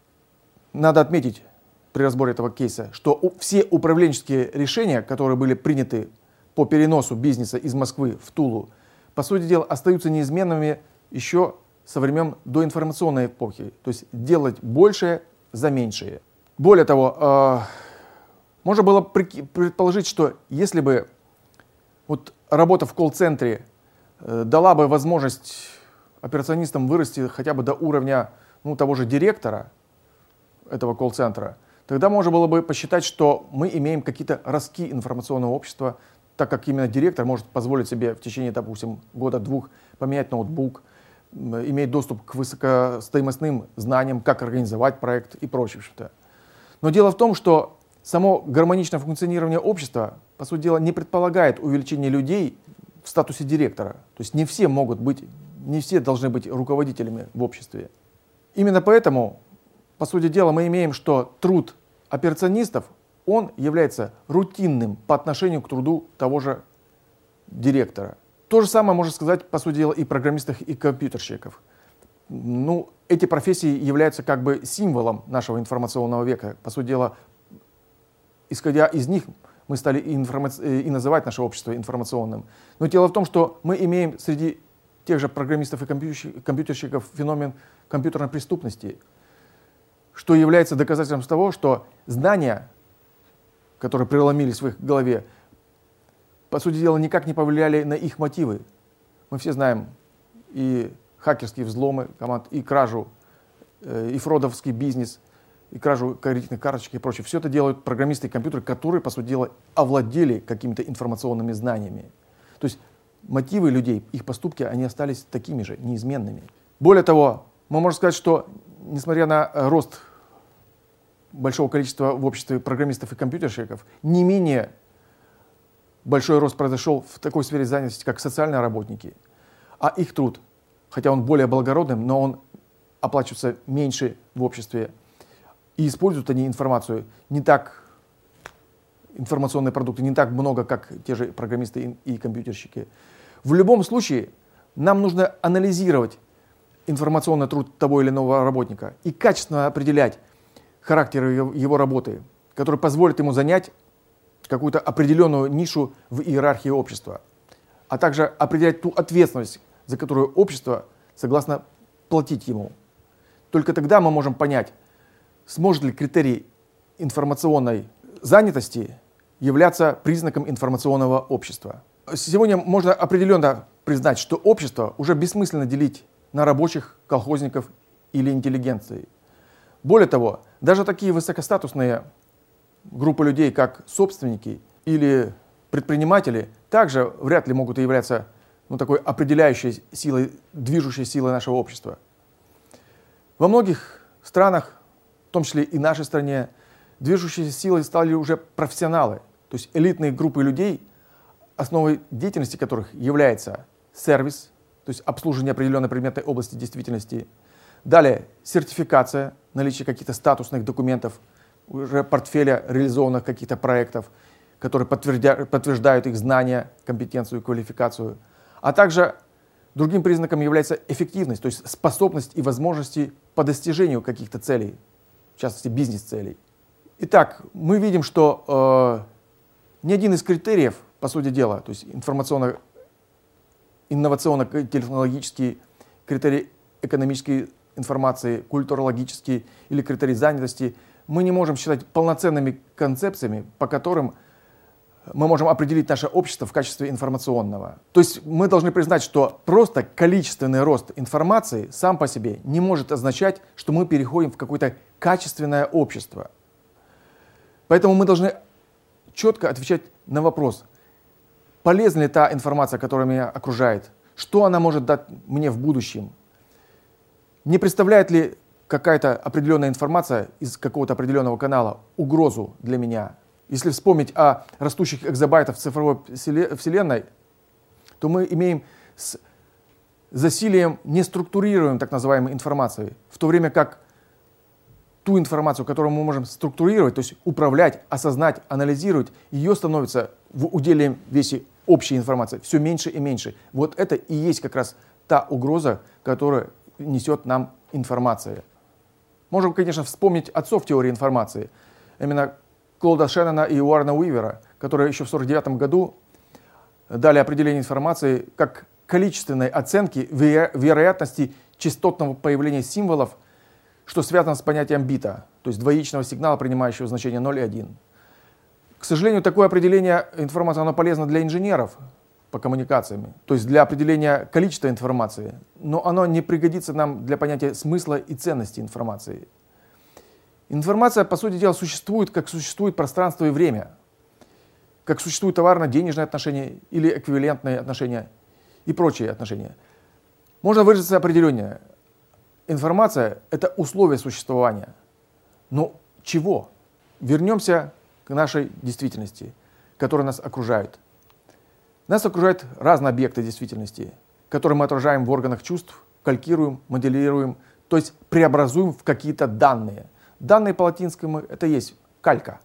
надо отметить при разборе этого кейса, что все управленческие решения, которые были приняты по переносу бизнеса из Москвы в Тулу, по сути дела, остаются неизменными еще со времен доинформационной эпохи. То есть делать большее за меньшее. Более того, э, можно было предположить, что если бы вот работа в колл-центре э, дала бы возможность операционистам вырасти хотя бы до уровня, ну, того же директора этого колл-центра, тогда можно было бы посчитать, что мы имеем какие-то ростки информационного общества, так как именно директор может позволить себе в течение, допустим, года-двух поменять ноутбук, иметь доступ к высокостоимостным знаниям, как организовать проект и прочее. Но дело в том, что само гармоничное функционирование общества, по сути дела, не предполагает увеличения людей в статусе директора. То есть не все могут быть, не все должны быть руководителями в обществе. Именно поэтому по сути дела, мы имеем, что труд операционистов, он является рутинным по отношению к труду того же директора. То же самое можно сказать, по сути дела, и программистов, и компьютерщиков. Ну, эти профессии являются как бы символом нашего информационного века. По сути дела, исходя из них, мы стали и, информа... и называть наше общество информационным. Но дело в том, что мы имеем среди тех же программистов и компьютерщиков феномен компьютерной преступности, что является доказательством того, что знания, которые преломились в их голове, по сути дела, никак не повлияли на их мотивы. Мы все знаем и хакерские взломы команд, и кражу, и фродовский бизнес, и кражу кредитных карточек и прочее. Все это делают программисты и компьютеры, которые, по сути дела, овладели какими-то информационными знаниями. То есть мотивы людей, их поступки, они остались такими же, неизменными. Более того, мы можем сказать, что несмотря на рост большого количества в обществе программистов и компьютерщиков, не менее большой рост произошел в такой сфере занятости, как социальные работники. А их труд, хотя он более благородным, но он оплачивается меньше в обществе. И используют они информацию не так, информационные продукты не так много, как те же программисты и компьютерщики. В любом случае, нам нужно анализировать информационный труд того или иного работника и качественно определять характер его работы, который позволит ему занять какую-то определенную нишу в иерархии общества, а также определять ту ответственность, за которую общество согласно платить ему. Только тогда мы можем понять, сможет ли критерий информационной занятости являться признаком информационного общества. Сегодня можно определенно признать, что общество уже бессмысленно делить на рабочих, колхозников или интеллигенции. Более того, даже такие высокостатусные группы людей, как собственники или предприниматели, также вряд ли могут являться ну, такой определяющей силой, движущей силой нашего общества. Во многих странах, в том числе и нашей стране, движущей силой стали уже профессионалы, то есть элитные группы людей, основой деятельности которых является сервис, то есть обслуживание определенной предметной области действительности. Далее сертификация, наличие каких-то статусных документов, уже портфеля реализованных каких-то проектов, которые подтверждают, подтверждают их знания, компетенцию и квалификацию. А также другим признаком является эффективность, то есть способность и возможности по достижению каких-то целей, в частности бизнес-целей. Итак, мы видим, что э, ни один из критериев, по сути дела, то есть информационно инновационно-технологический критерий экономической информации, культурологический или критерий занятости, мы не можем считать полноценными концепциями, по которым мы можем определить наше общество в качестве информационного. То есть мы должны признать, что просто количественный рост информации сам по себе не может означать, что мы переходим в какое-то качественное общество. Поэтому мы должны четко отвечать на вопрос, полезна ли та информация, которая меня окружает, что она может дать мне в будущем, не представляет ли какая-то определенная информация из какого-то определенного канала угрозу для меня. Если вспомнить о растущих экзобайтах в цифровой вселенной, то мы имеем с засилием неструктурируемой так называемой информации, в то время как ту информацию, которую мы можем структурировать, то есть управлять, осознать, анализировать, ее становится в удельном весе общей информации все меньше и меньше. Вот это и есть как раз та угроза, которую несет нам информация. Можем, конечно, вспомнить отцов теории информации, именно Клода Шеннона и Уоррена Уивера, которые еще в сорок девятом году дали определение информации как количественной оценки вероятности частотного появления символов, что связано с понятием бита, то есть двоичного сигнала, принимающего значение ноль и один. К сожалению, такое определение информации оно полезно для инженеров по коммуникациям, то есть для определения количества информации, но оно не пригодится нам для понятия смысла и ценности информации. Информация, по сути дела, существует, как существует пространство и время, как существуют товарно-денежные отношения или эквивалентные отношения и прочие отношения. Можно выразиться определеннее. Информация – это условие существования. Но чего? Вернемся к нашей действительности, которая нас окружает. Нас окружают разные объекты действительности, которые мы отражаем в органах чувств, калькируем, моделируем, то есть преобразуем в какие-то данные. Данные по латинскому — это есть калька.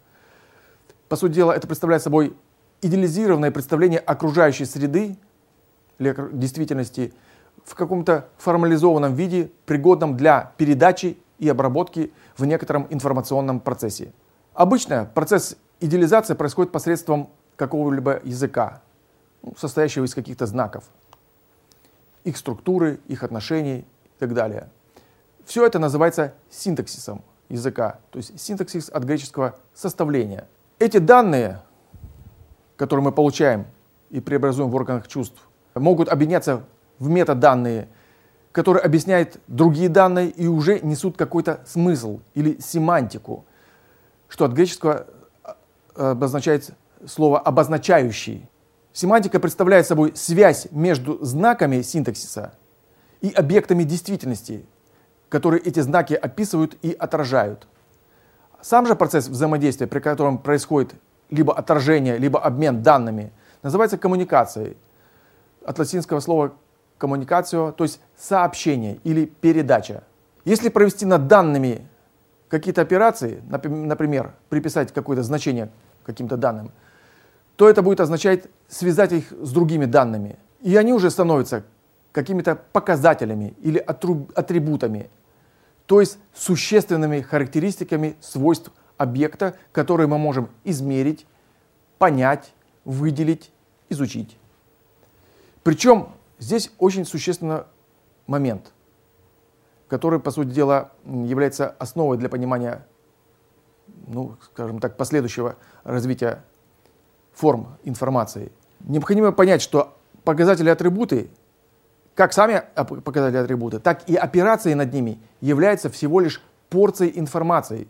По сути дела, это представляет собой идеализированное представление окружающей среды или действительности в каком-то формализованном виде, пригодном для передачи и обработки в некотором информационном процессе. Обычно процесс идеализации происходит посредством какого-либо языка, ну, состоящего из каких-то знаков, их структуры, их отношений и так далее. Все это называется синтаксисом языка, то есть синтаксис от греческого «составление». Эти данные, которые мы получаем и преобразуем в органах чувств, могут объединяться в метаданные, которые объясняют другие данные и уже несут какой-то смысл или семантику, что от греческого обозначает слово «обозначающий». Семантика представляет собой связь между знаками синтаксиса и объектами действительности, которые эти знаки описывают и отражают. Сам же процесс взаимодействия, при котором происходит либо отражение, либо обмен данными, называется коммуникацией. От латинского слова коммуникацио, то есть сообщение или передача. Если провести над данными какие-то операции, например, приписать какое-то значение каким-то данным, то это будет означать связать их с другими данными. И они уже становятся какими-то показателями или атрибутами, то есть существенными характеристиками свойств объекта, которые мы можем измерить, понять, выделить, изучить. Причем здесь очень существенный момент, который, по сути дела, является основой для понимания, ну, скажем так, последующего развития форм информации. Необходимо понять, что показатели-атрибуты, как сами показатели-атрибуты, так и операции над ними являются всего лишь порцией информации,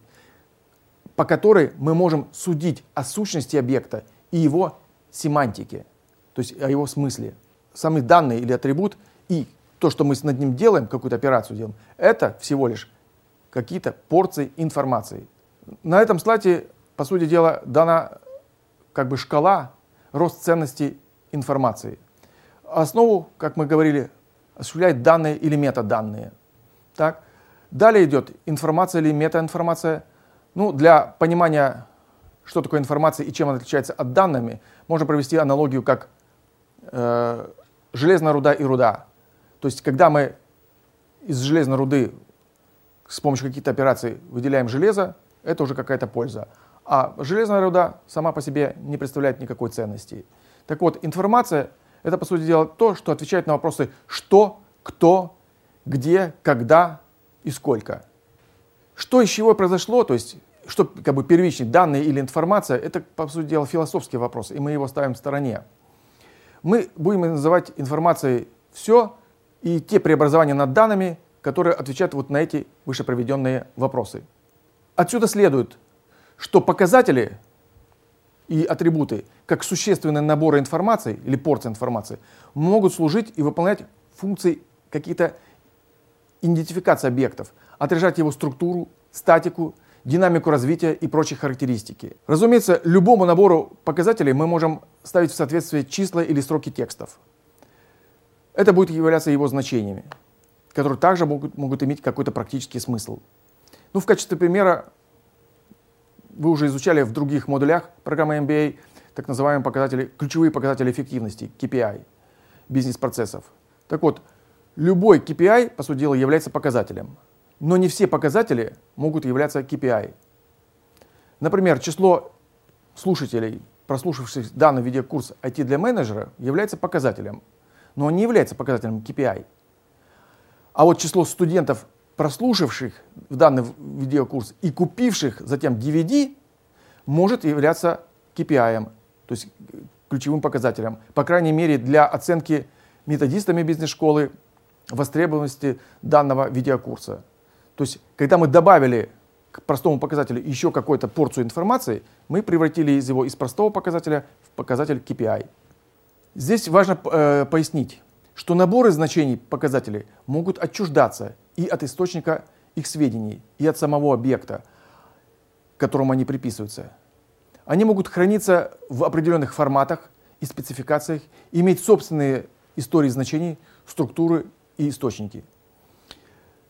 по которой мы можем судить о сущности объекта и его семантике, то есть о его смысле. Сами данные или атрибут и то, что мы над ним делаем, какую-то операцию делаем, это всего лишь какие-то порции информации. На этом слайде, по сути дела, дана как бы шкала, рост ценности информации. Основу, как мы говорили, осуществляют данные или метаданные. Так. Далее идет информация или метаинформация. Ну, для понимания, что такое информация и чем она отличается от данными, можно провести аналогию как э, железная руда и руда. То есть, когда мы из железной руды с помощью каких-то операций выделяем железо, это уже какая-то польза. А железная руда сама по себе не представляет никакой ценности. Так вот, информация — это, по сути дела, то, что отвечает на вопросы «что», «кто», «где», «когда» и «сколько». Что из чего произошло, то есть, что как бы первичные данные или информация, это, по сути дела, философский вопрос, и мы его ставим в стороне. Мы будем называть информацией все и те преобразования над данными, которые отвечают вот на эти выше приведенные вопросы. Отсюда следует, что показатели и атрибуты, как существенные наборы информации или порции информации, могут служить и выполнять функции какие-то идентификации объектов, отражать его структуру, статику, динамику развития и прочие характеристики. Разумеется, любому набору показателей мы можем ставить в соответствие числа или строки текстов. Это будет являться его значениями, которые также могут, могут иметь какой-то практический смысл. Ну, в качестве примера вы уже изучали в других модулях программы эм би эй так называемые показатели, ключевые показатели эффективности, кей пи ай, бизнес-процессов. Так вот, любой кей пи ай, по сути дела, является показателем, но не все показатели могут являться кей пи ай. Например, число слушателей, прослушавших данный видеокурс ай ти для менеджера, является показателем, но он не является показателем кей пи ай. А вот число студентов, прослушавших в данный видеокурс и купивших затем ди ви ди, может являться кей пи ай, то есть ключевым показателем, по крайней мере для оценки методистами бизнес-школы востребованности данного видеокурса. То есть, когда мы добавили к простому показателю еще какую-то порцию информации, мы превратили из его из простого показателя в показатель кей пи ай. Здесь важно э, пояснить, что наборы значений показателей могут отчуждаться и от источника их сведений, и от самого объекта, к которому они приписываются. Они могут храниться в определенных форматах и спецификациях, иметь собственные истории значений, структуры и источники.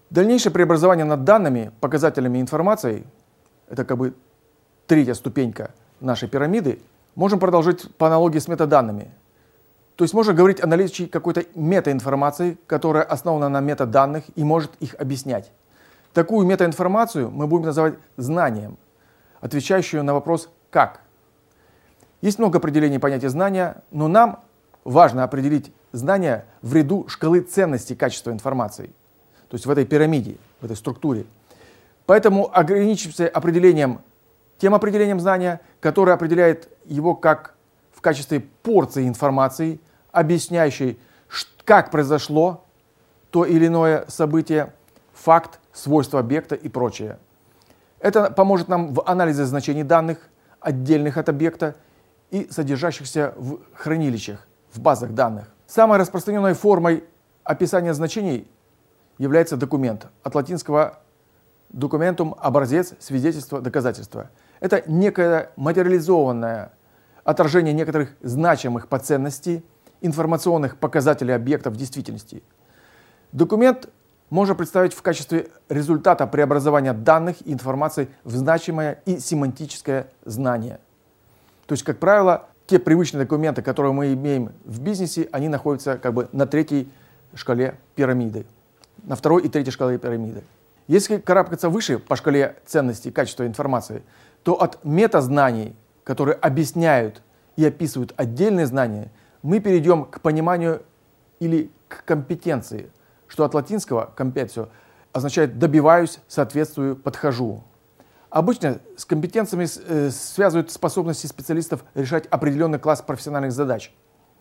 Дальнейшее преобразование над данными, показателями информации, это как бы третья ступенька нашей пирамиды, можем продолжить по аналогии с метаданными. То есть можно говорить о наличии какой-то метаинформации, которая основана на метаданных и может их объяснять. Такую метаинформацию мы будем называть знанием, отвечающую на вопрос «как?». Есть много определений понятия знания, но нам важно определить знания в ряду шкалы ценности качества информации, то есть в этой пирамиде, в этой структуре. Поэтому ограничимся определением, тем определением знания, которое определяет его как в качестве порции информации, объясняющей, как произошло то или иное событие, факт, свойства объекта и прочее. Это поможет нам в анализе значений данных, отдельных от объекта и содержащихся в хранилищах, в базах данных. Самой распространенной формой описания значений является документ, от латинского «documentum» – образец, свидетельство, доказательство. Это некое материализованное отражение некоторых значимых по ценности информационных показателей объекта в действительности. Документ можно представить в качестве результата преобразования данных и информации в значимое и семантическое знание. То есть, как правило, те привычные документы, которые мы имеем в бизнесе, они находятся как бы на третьей шкале пирамиды, на второй и третьей шкале пирамиды. Если карабкаться выше по шкале ценности качества информации, то от метазнаний, которые объясняют и описывают отдельные знания, мы перейдем к пониманию или к компетенции, что от латинского «компетио» означает «добиваюсь, соответствую, подхожу». Обычно с компетенциями э, связывают способности специалистов решать определенный класс профессиональных задач.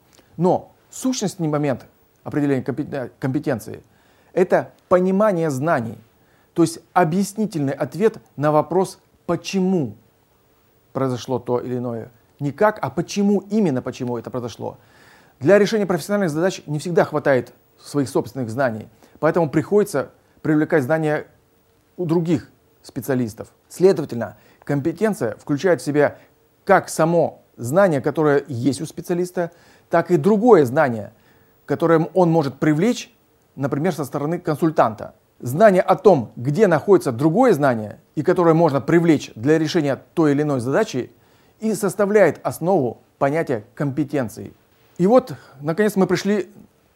Но сущностный момент определения компетенции – это понимание знаний, то есть объяснительный ответ на вопрос «почему произошло то или иное?». Не как, а почему, именно почему это произошло. Для решения профессиональных задач не всегда хватает своих собственных знаний, поэтому приходится привлекать знания у других специалистов. Следовательно, компетенция включает в себя как само знание, которое есть у специалиста, так и другое знание, которое он может привлечь, например, со стороны консультанта. Знание о том, где находится другое знание, и которое можно привлечь для решения той или иной задачи, и составляет основу понятия компетенции. И вот, наконец, мы пришли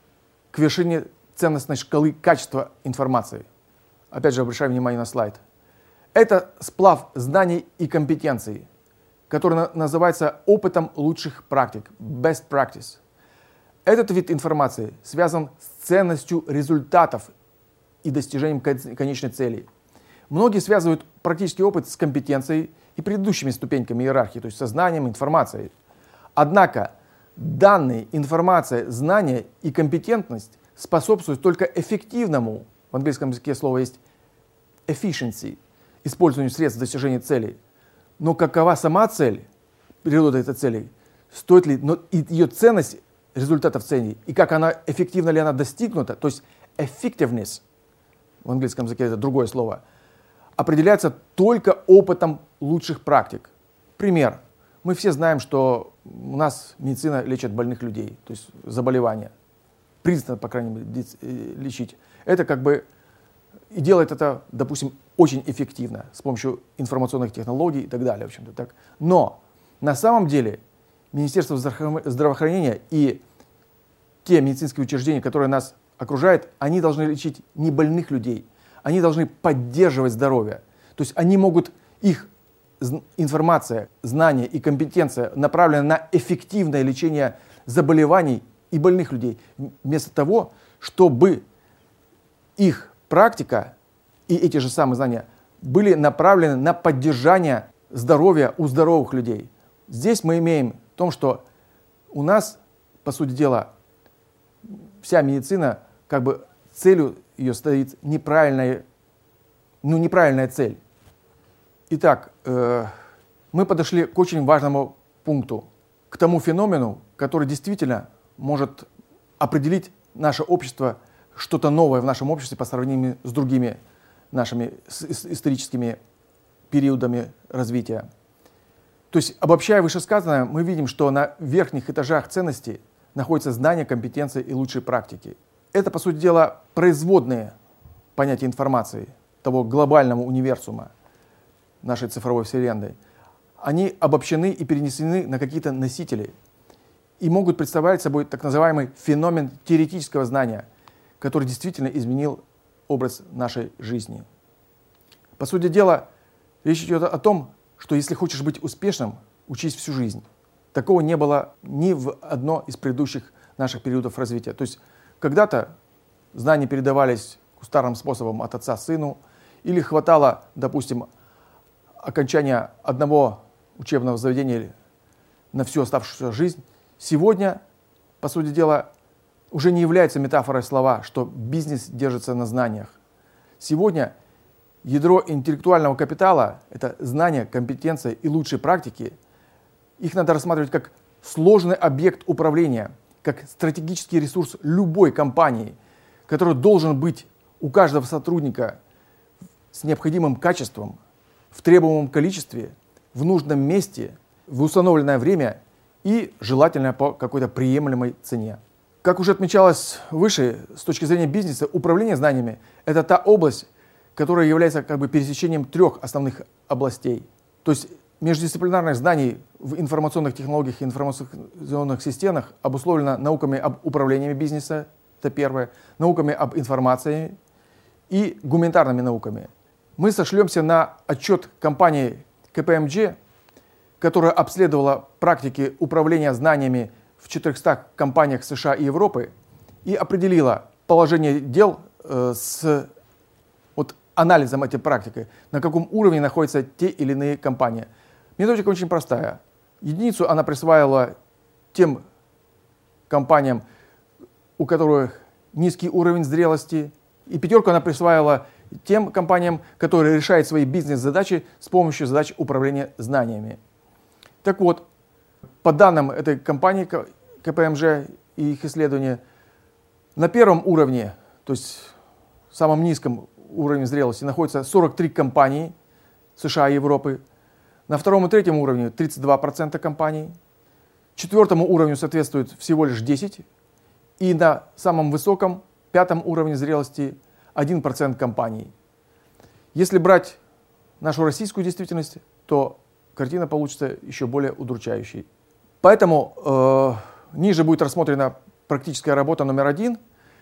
к вершине ценностной шкалы качества информации. Опять же, обращаю внимание на слайд. Это сплав знаний и компетенций, который на- называется опытом лучших практик, best practice. Этот вид информации связан с ценностью результатов и достижением кон- конечной цели. Многие связывают практический опыт с компетенцией и предыдущими ступеньками иерархии, то есть со знанием, информацией. Однако данные, информация, знания и компетентность способствуют только эффективному, в английском языке слово есть efficiency, использованию средств достижения целей. Но какова сама цель, природа этой цели, стоит ли, но и ее ценность результатов целей, и как она, эффективно ли она достигнута, то есть effectiveness, в английском языке это другое слово, определяется только опытом лучших практик. Пример. Мы все знаем, что у нас медицина лечит больных людей, то есть заболевания. Признано, по крайней мере, лечить. Это как бы и делает это, допустим, очень эффективно с помощью информационных технологий и так далее. В общем-то, так. Но на самом деле Министерство здравоохранения и те медицинские учреждения, которые нас окружают, они должны лечить не больных людей, они должны поддерживать здоровье. То есть они могут, их информация, знания и компетенция направлены на эффективное лечение заболеваний и больных людей, вместо того, чтобы их практика и эти же самые знания были направлены на поддержание здоровья у здоровых людей. Здесь мы имеем в том, что у нас, по сути дела, вся медицина, как бы целью ее стоит неправильная, ну, неправильная цель. Итак, э, мы подошли к очень важному пункту, к тому феномену, который действительно может определить наше общество, что-то новое в нашем обществе по сравнению с другими нашими историческими периодами развития. То есть, обобщая вышесказанное, мы видим, что на верхних этажах ценностей находятся знания, компетенции и лучшие практики. Это, по сути дела, производные понятия информации, того глобального универсума нашей цифровой вселенной, они обобщены и перенесены на какие-то носители и могут представлять собой так называемый феномен теоретического знания, который действительно изменил образ нашей жизни. По сути дела, речь идет о том, что если хочешь быть успешным, учись всю жизнь. Такого не было ни в одно из предыдущих наших периодов развития. То есть когда-то знания передавались старым способом от отца сыну, или хватало, допустим, окончания одного учебного заведения на всю оставшуюся жизнь. Сегодня, по сути дела, уже не является метафорой слова, что бизнес держится на знаниях. Сегодня ядро интеллектуального капитала – это знания, компетенции и лучшие практики. Их надо рассматривать как сложный объект управления, как стратегический ресурс любой компании, который должен быть у каждого сотрудника с необходимым качеством, в требуемом количестве, в нужном месте, в установленное время и желательно по какой-то приемлемой цене. Как уже отмечалось выше, с точки зрения бизнеса, управление знаниями – это та область, которая является как бы пересечением трех основных областей. То есть междисциплинарных знаний в информационных технологиях и информационных системах обусловлено науками об управлении бизнеса, это первое, науками об информации и гуманитарными науками. Мы сошлемся на отчет компании кей пи эм джи, которая обследовала практики управления знаниями в четырехстах компаниях США и Европы и определила положение дел э, с вот, анализом этой практики, на каком уровне находятся те или иные компании. Методика очень простая. Единицу она присваивала тем компаниям, у которых низкий уровень зрелости, и пятерку она присваивала тем компаниям, которые решают свои бизнес-задачи с помощью задач управления знаниями. Так вот, по данным этой компании кей пи эм джи и их исследования, на первом уровне, то есть самом низком уровне зрелости, находятся сорок три компании США и Европы. На втором и третьем уровне тридцать два процента компаний. Четвертому уровню соответствует всего лишь десять. И на самом высоком, пятом уровне зрелости один процент компаний. Если брать нашу российскую действительность, то картина получится еще более удручающей. Поэтому э, ниже будет рассмотрена практическая работа номер один.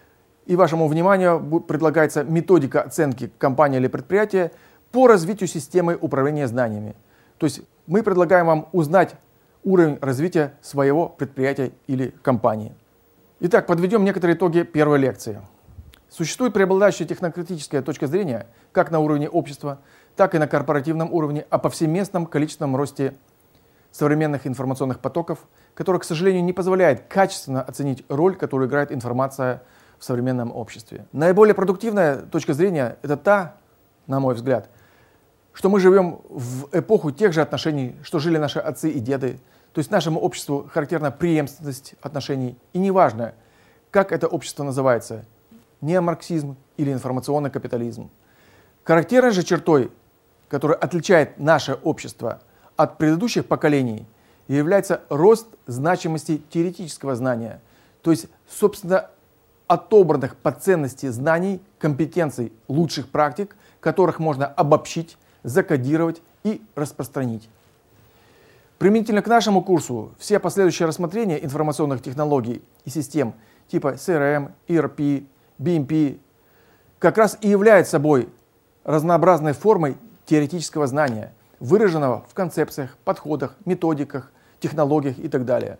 И вашему вниманию предлагается методика оценки компании или предприятия по развитию системы управления знаниями. То есть мы предлагаем вам узнать уровень развития своего предприятия или компании. Итак, подведем некоторые итоги первой лекции. Существует преобладающая технократическая точка зрения как на уровне общества, так и на корпоративном уровне о повсеместном количественном росте современных информационных потоков, который, к сожалению, не позволяет качественно оценить роль, которую играет информация в современном обществе. Наиболее продуктивная точка зрения – это та, на мой взгляд, что мы живем в эпоху тех же отношений, что жили наши отцы и деды. То есть нашему обществу характерна преемственность отношений. И неважно, как это общество называется – неомарксизм или информационный капитализм. Характерной же чертой, которая отличает наше общество от предыдущих поколений, является рост значимости теоретического знания, то есть, собственно, отобранных по ценности знаний, компетенций, лучших практик, которых можно обобщить, закодировать и распространить. Применительно к нашему курсу все последующие рассмотрения информационных технологий и систем типа си эр эм, и эр пи, би эм пи как раз и являются собой разнообразной формой теоретического знания, выраженного в концепциях, подходах, методиках, технологиях и так далее.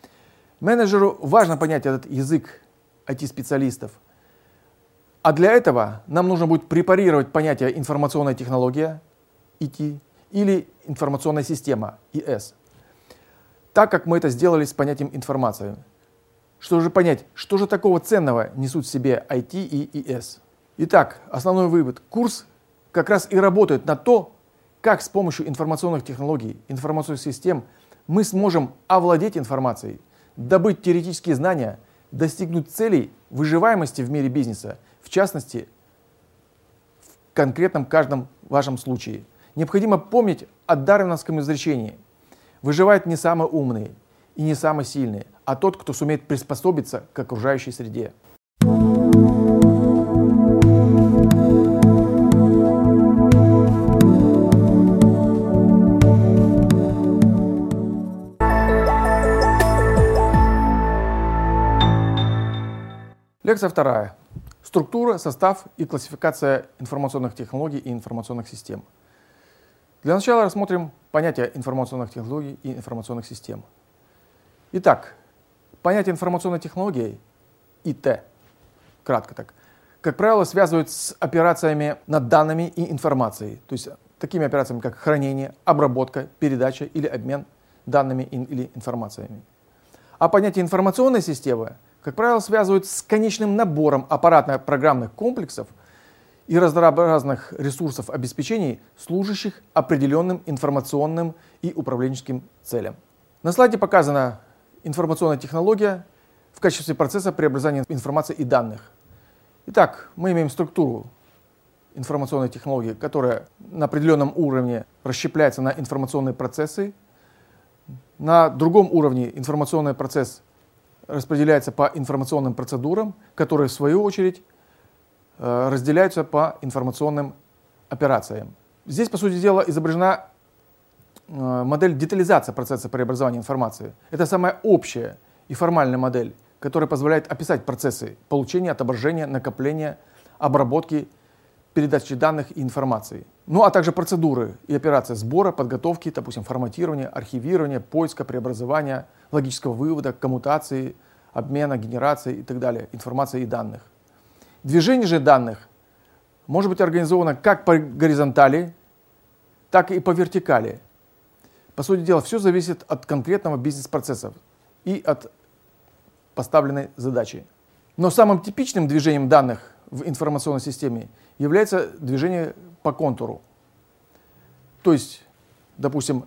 Менеджеру важно понять этот язык ай ти-специалистов. А для этого нам нужно будет препарировать понятие информационная технология, ай ти, или информационная система, ай эс. Так как мы это сделали с понятием информации. Что же понять, что же такого ценного несут в себе ай ти и ай эс? Итак, основной вывод. Курс как раз и работает на то, как с помощью информационных технологий, информационных систем мы сможем овладеть информацией, добыть теоретические знания, достигнуть целей выживаемости в мире бизнеса, в частности, в конкретном каждом вашем случае. Необходимо помнить о дарвиновском изречении. Выживает не самый умный и не самый сильный, а тот, кто сумеет приспособиться к окружающей среде. Лекция вторая. Структура, состав и классификация информационных технологий и информационных систем. Для начала рассмотрим понятие информационных технологий и информационных систем. Итак, понятие информационной технологии, И Т, кратко так, как правило, связывают с операциями над данными и информацией, то есть такими операциями, как хранение, обработка, передача или обмен данными или информациями. А понятие информационной системы, как правило, связывают с конечным набором аппаратно-программных комплексов и разнообразных ресурсов обеспечений, служащих определенным информационным и управленческим целям. На слайде показана информационная технология в качестве процесса преобразования информации и данных. Итак, мы имеем структуру информационной технологии, которая на определенном уровне расщепляется на информационные процессы. На другом уровне информационный процесс распределяется по информационным процедурам, которые в свою очередь разделяются по информационным операциям. Здесь, по сути дела, изображена модель детализации процесса преобразования информации. Это самая общая и формальная модель, которая позволяет описать процессы получения, отображения, накопления, обработки, передачи данных и информации. Ну а также процедуры и операции сбора, подготовки, допустим, форматирования, архивирования, поиска, преобразования, логического вывода, коммутации, обмена, генерации и так далее, информации и данных. Движение же данных может быть организовано как по горизонтали, так и по вертикали. По сути дела, все зависит от конкретного бизнес-процесса и от поставленной задачи. Но самым типичным движением данных в информационной системе является движение по контуру. То есть, допустим,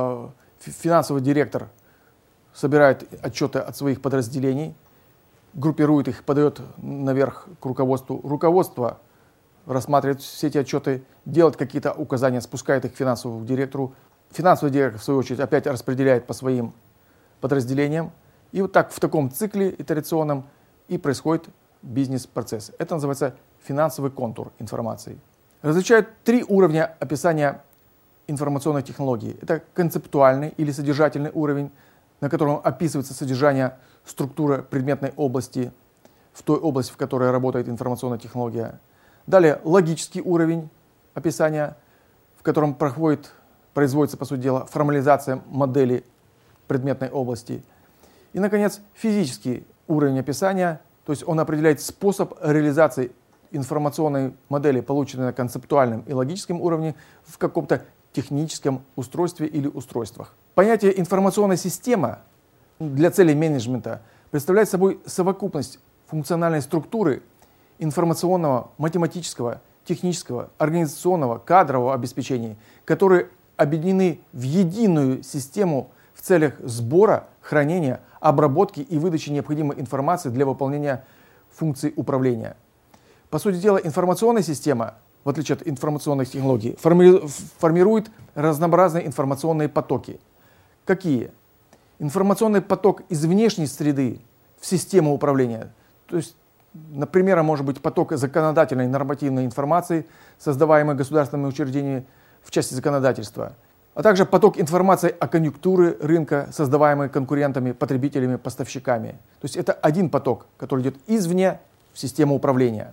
финансовый директор собирает отчеты от своих подразделений, группирует их, подает наверх к руководству. Руководство рассматривает все эти отчеты, делает какие-то указания, спускает их к финансовому директору. Финансовый директор, в свою очередь, опять распределяет по своим подразделениям. И вот так в таком цикле итерационном и происходит бизнес-процесс. Это называется финансовый контур информации. Различают три уровня описания информационной технологии. Это концептуальный или содержательный уровень, на котором описывается содержание, структура предметной области, в той области, в которой работает информационная технология. Далее логический уровень описания, в котором проходит, производится, по сути дела, формализация модели предметной области. И, наконец, физический уровень описания, то есть он определяет способ реализации информационной модели, полученной на концептуальном и логическом уровне, в каком-то техническом устройстве или устройствах. Понятие информационная система для целей менеджмента представляет собой совокупность функциональной структуры информационного, математического, технического, организационного, кадрового обеспечения, которые объединены в единую систему в целях сбора, хранения, обработки и выдачи необходимой информации для выполнения функций управления. По сути дела, информационная система, в отличие от информационных технологий, форми- формирует разнообразные информационные потоки. Какие? Информационный поток из внешней среды в систему управления. То есть, например, может быть поток законодательной и нормативной информации, создаваемой государственными учреждениями в части законодательства, а также поток информации о конъюнктуре рынка, создаваемой конкурентами, потребителями, поставщиками. То есть это один поток, который идет извне в систему управления.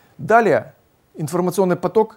Далее информационный поток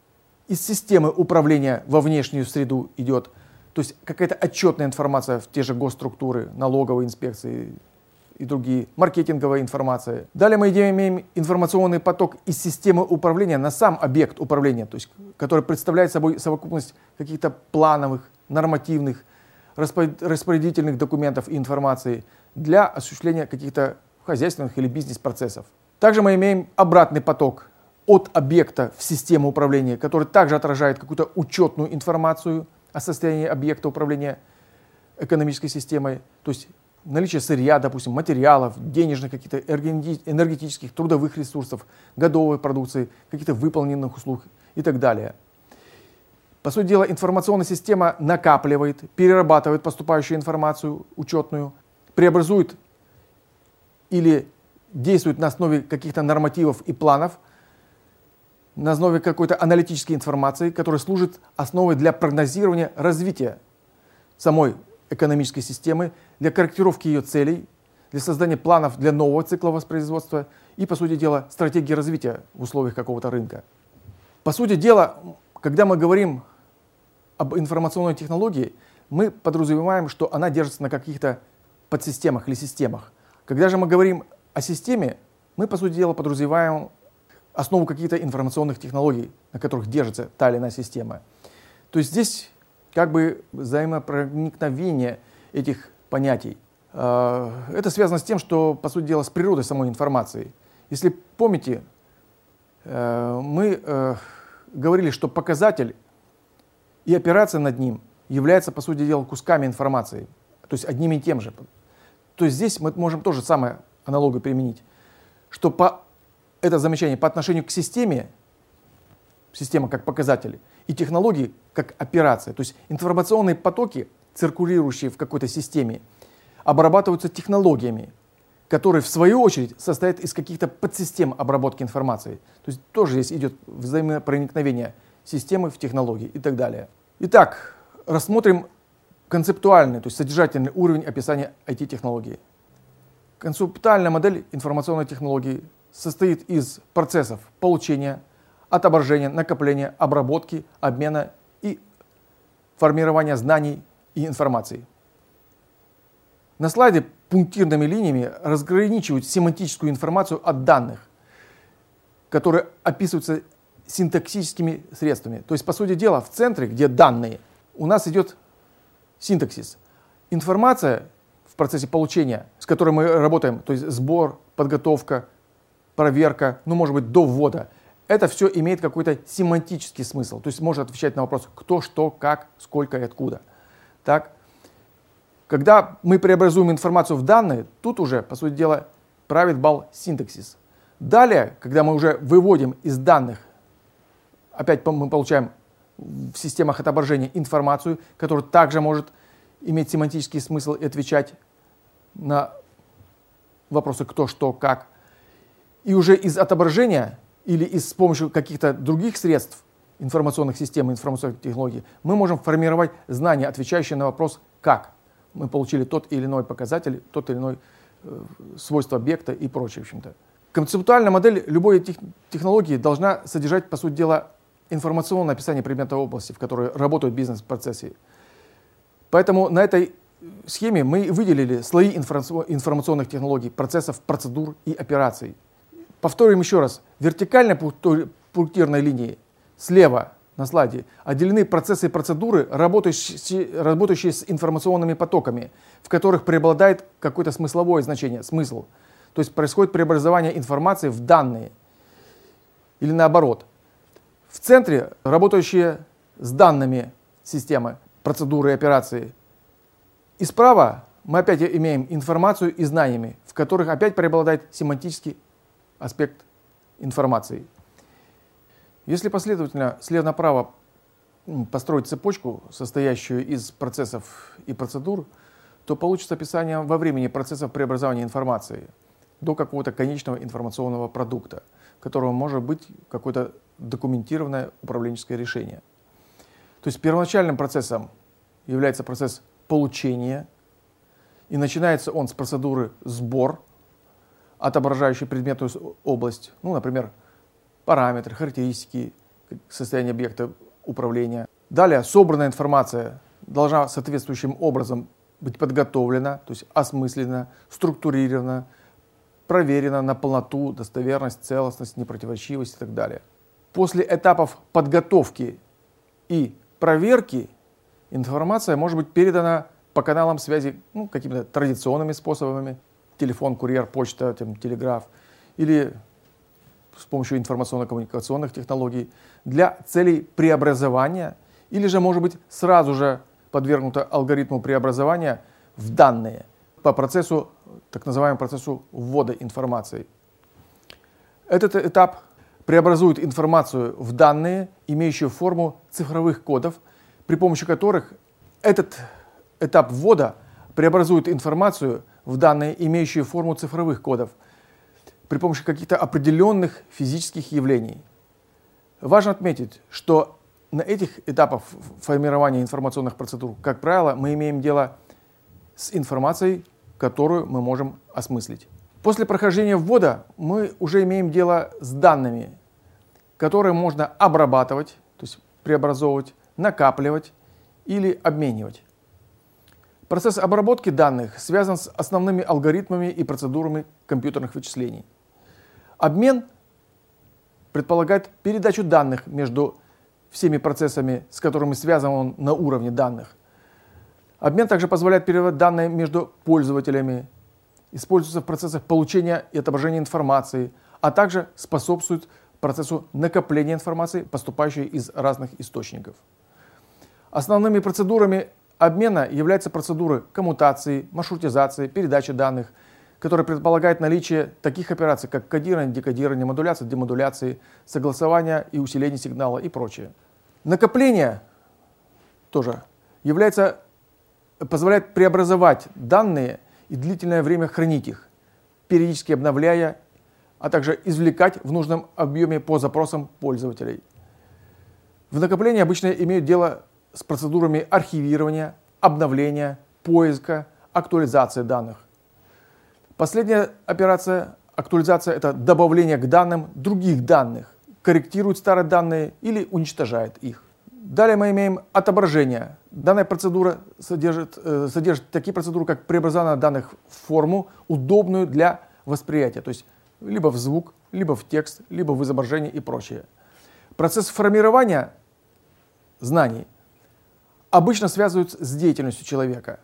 из системы управления во внешнюю среду идет. То есть какая-то отчетная информация в те же госструктуры, налоговые инспекции и другие, маркетинговая информация. Далее мы имеем информационный поток из системы управления на сам объект управления, то есть, который представляет собой совокупность каких-то плановых, нормативных, распорядительных документов и информации для осуществления каких-то хозяйственных или бизнес-процессов. Также мы имеем обратный поток от объекта в систему управления, который также отражает какую-то учетную информацию о состоянии объекта управления экономической системой, то есть наличие сырья, допустим, материалов, денежных каких-то энергетических, трудовых ресурсов, годовой продукции, каких-то выполненных услуг и так далее. По сути дела, информационная система накапливает, перерабатывает поступающую информацию учетную, преобразует или действует на основе каких-то нормативов и планов, на основе какой-то аналитической информации, которая служит основой для прогнозирования развития самой экономической системы, для корректировки ее целей, для создания планов для нового цикла воспроизводства и, по сути дела, стратегии развития в условиях какого-то рынка. По сути дела, когда мы говорим об информационной технологии, мы подразумеваем, что она держится на каких-то подсистемах или системах. Когда же мы говорим о системе, мы, по сути дела, подразумеваем основу каких-то информационных технологий, на которых держится та или иная система. То есть здесь как бы взаимопроникновение этих понятий. Это связано с тем, что, по сути дела, с природой самой информации. Если помните, мы говорили, что показатель и операция над ним являются, по сути дела, кусками информации, то есть одним и тем же. То есть здесь мы можем тоже самое аналогию применить, что по, это замечание по отношению к системе, система как показатель, и технологии как операция, то есть информационные потоки, циркулирующие в какой-то системе, обрабатываются технологиями, которые в свою очередь состоят из каких-то подсистем обработки информации. То есть тоже здесь идет взаимопроникновение системы в технологии и так далее. Итак, рассмотрим концептуальный, то есть содержательный уровень описания ай ти-технологии. Концептуальная модель информационной технологии состоит из процессов получения, отображения, накопления, обработки, обмена и формирования знаний и информации. На слайде пунктирными линиями разграничивают семантическую информацию от данных, которые описываются синтаксическими средствами. То есть, по сути дела, в центре, где данные, у нас идет синтаксис. Информация в процессе получения, с которой мы работаем, то есть сбор, подготовка, проверка, ну, может быть, до ввода, это все имеет какой-то семантический смысл. То есть может отвечать на вопрос кто, что, как, сколько и откуда. Так? Когда мы преобразуем информацию в данные, тут уже, по сути дела, правит бал синтаксис. Далее, когда мы уже выводим из данных, опять мы получаем в системах отображения информацию, которая также может иметь семантический смысл и отвечать на вопросы кто, что, как. И уже из отображения или из, с помощью каких-то других средств информационных систем, информационных технологий, мы можем формировать знания, отвечающие на вопрос «как?». Мы получили тот или иной показатель, тот или иной э, свойство объекта и прочее, в общем-то. Концептуальная модель любой тех, технологии должна содержать, по сути дела, информационное описание предметной области, в которой работают бизнес-процессы. Поэтому на этой схеме мы выделили слои информационных технологий, процессов, процедур и операций. Повторим еще раз. Вертикальной пунктирной линии слева на слайде отделены процессы и процедуры, работающие, работающие с информационными потоками, в которых преобладает какое-то смысловое значение, смысл. То есть происходит преобразование информации в данные. Или наоборот. В центре работающие с данными системы, процедуры и операции. И справа мы опять имеем информацию и знаниями, в которых опять преобладает семантический аспект информации. Если последовательно слева направо построить цепочку, состоящую из процессов и процедур, то получится описание во времени процессов преобразования информации до какого-то конечного информационного продукта, в котором может быть какое-то документированное управленческое решение. То есть первоначальным процессом является процесс получения, и начинается он с процедуры сбор, отображающей предметную область, ну, например, параметры, характеристики, состояние объекта управления. Далее собранная информация должна соответствующим образом быть подготовлена, то есть осмыслена, структурирована, проверена на полноту, достоверность, целостность, непротиворечивость и так далее. После этапов подготовки и проверки информация может быть передана по каналам связи, ну, какими-то традиционными способами, телефон, курьер, почта, там, телеграф, или с помощью информационно-коммуникационных технологий для целей преобразования, или же может быть сразу же подвергнута алгоритму преобразования в данные по процессу, так называемому процессу ввода информации. Этот этап преобразует информацию в данные, имеющие форму цифровых кодов, при помощи которых этот этап ввода преобразует информацию в данные, имеющие форму цифровых кодов, при помощи каких-то определенных физических явлений. Важно отметить, что на этих этапах формирования информационных процедур, как правило, мы имеем дело с информацией, которую мы можем осмыслить. После прохождения ввода мы уже имеем дело с данными, которые можно обрабатывать, то есть преобразовывать, накапливать или обменивать. Процесс обработки данных связан с основными алгоритмами и процедурами компьютерных вычислений. Обмен предполагает передачу данных между всеми процессами, с которыми связан он на уровне данных. Обмен также позволяет передавать данные между пользователями, используется в процессах получения и отображения информации, а также способствует процессу накопления информации, поступающей из разных источников. Основными процедурами обмена являются процедуры коммутации, маршрутизации, передачи данных, которые предполагают наличие таких операций, как кодирование, декодирование, модуляция, демодуляции, согласование и усиление сигнала и прочее. Накопление тоже является, позволяет преобразовать данные и длительное время хранить их, периодически обновляя, а также извлекать в нужном объеме по запросам пользователей. В накоплении обычно имеют дело с процедурами архивирования, обновления, поиска, актуализации данных. Последняя операция, актуализация, это добавление к данным других данных, корректирует старые данные или уничтожает их. Далее мы имеем отображение. Данная процедура содержит, э, содержит такие процедуры, как преобразование данных в форму, удобную для восприятия, то есть либо в звук, либо в текст, либо в изображение и прочее. Процесс формирования знаний обычно связывают с деятельностью человека.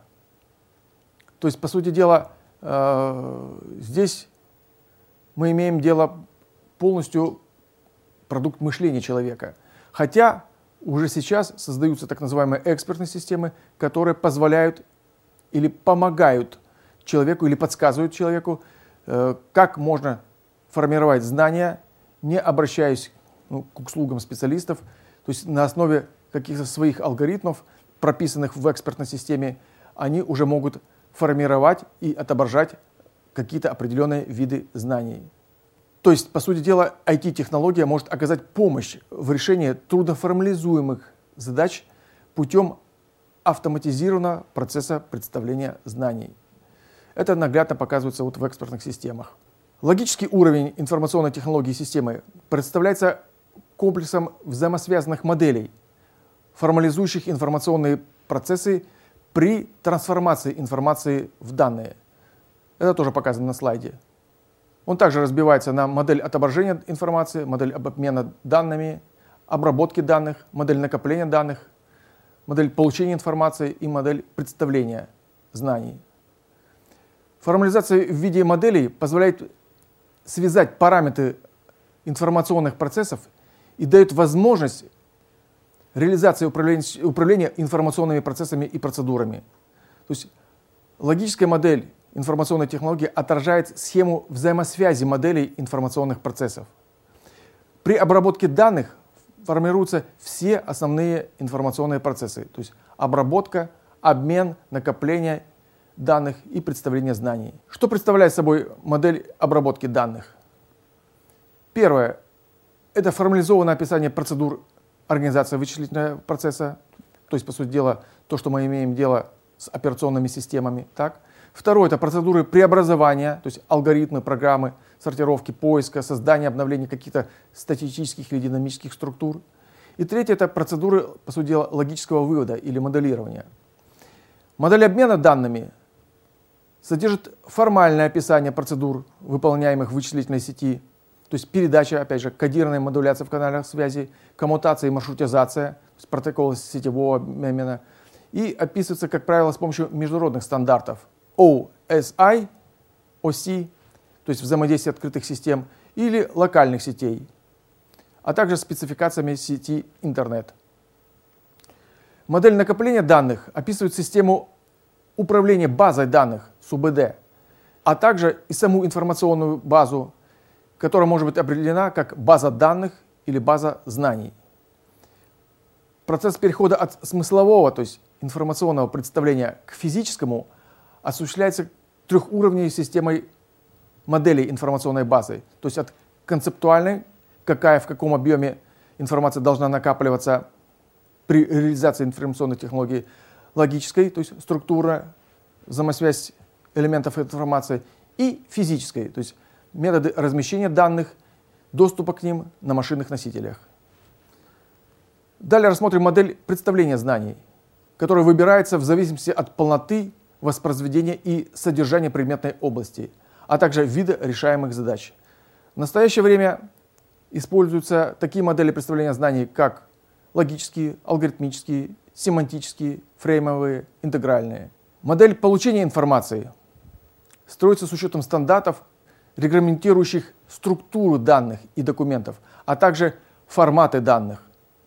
То есть, по сути дела, э, здесь мы имеем дело полностью продукт мышления человека. Хотя уже сейчас создаются так называемые экспертные системы, которые позволяют или помогают человеку, или подсказывают человеку, э, как можно формировать знания, не обращаясь ну, к услугам специалистов, то есть на основе каких-то своих алгоритмов, прописанных в экспертной системе, они уже могут формировать и отображать какие-то определенные виды знаний. То есть, по сути дела, ай ти-технология может оказать помощь в решении трудноформализуемых задач путем автоматизированного процесса представления знаний. Это наглядно показывается вот в экспертных системах. Логический уровень информационной технологии системы представляется комплексом взаимосвязанных моделей, формализующих информационные процессы при трансформации информации в данные. Это тоже показано на слайде. Он также разбивается на модель отображения информации, модель обмена данными, обработки данных, модель накопления данных, модель получения информации и модель представления знаний. Формализация в виде моделей позволяет связать параметры информационных процессов и дает возможность реализации управления, управления информационными процессами и процедурами. То есть логическая модель информационной технологии отражает схему взаимосвязи моделей информационных процессов. При обработке данных формируются все основные информационные процессы, то есть обработка, обмен, накопление данных и представление знаний. Что представляет собой модель обработки данных? Первое – это формализованное описание процедур организации вычислительного процесса, то есть, по сути дела, то, что мы имеем дело с операционными системами. Так? Второе – это процедуры преобразования, то есть алгоритмы, программы, сортировки, поиска, создания, обновления каких-то статистических или динамических структур. И третье – это процедуры, по сути дела, логического вывода или моделирования. Модель обмена данными содержит формальное описание процедур, выполняемых в вычислительной сети, то есть передача, опять же, кодированная модуляция в каналах связи, коммутация и маршрутизация, то есть протоколы сетевого обмена, и описывается, как правило, с помощью международных стандартов о эс ай, о си, то есть взаимодействие открытых систем, или локальных сетей, а также спецификациями сети интернет. Модель накопления данных описывает систему управления базой данных, эс у бэ дэ, а также и саму информационную базу, которая может быть определена как база данных или база знаний. Процесс перехода от смыслового, то есть информационного представления, к физическому осуществляется трехуровневой системой моделей информационной базы, то есть от концептуальной, какая в каком объеме информация должна накапливаться при реализации информационной технологии, логической, то есть структура, взаимосвязь элементов информации, и физической, то есть методы размещения данных, доступа к ним на машинных носителях. Далее рассмотрим модель представления знаний, которая выбирается в зависимости от полноты воспроизведения и содержания предметной области, а также вида решаемых задач. В настоящее время используются такие модели представления знаний, как логические, алгоритмические, семантические, фреймовые, интегральные. Модель получения информации строится с учетом стандартов, регламентирующих структуру данных и документов, а также форматы данных.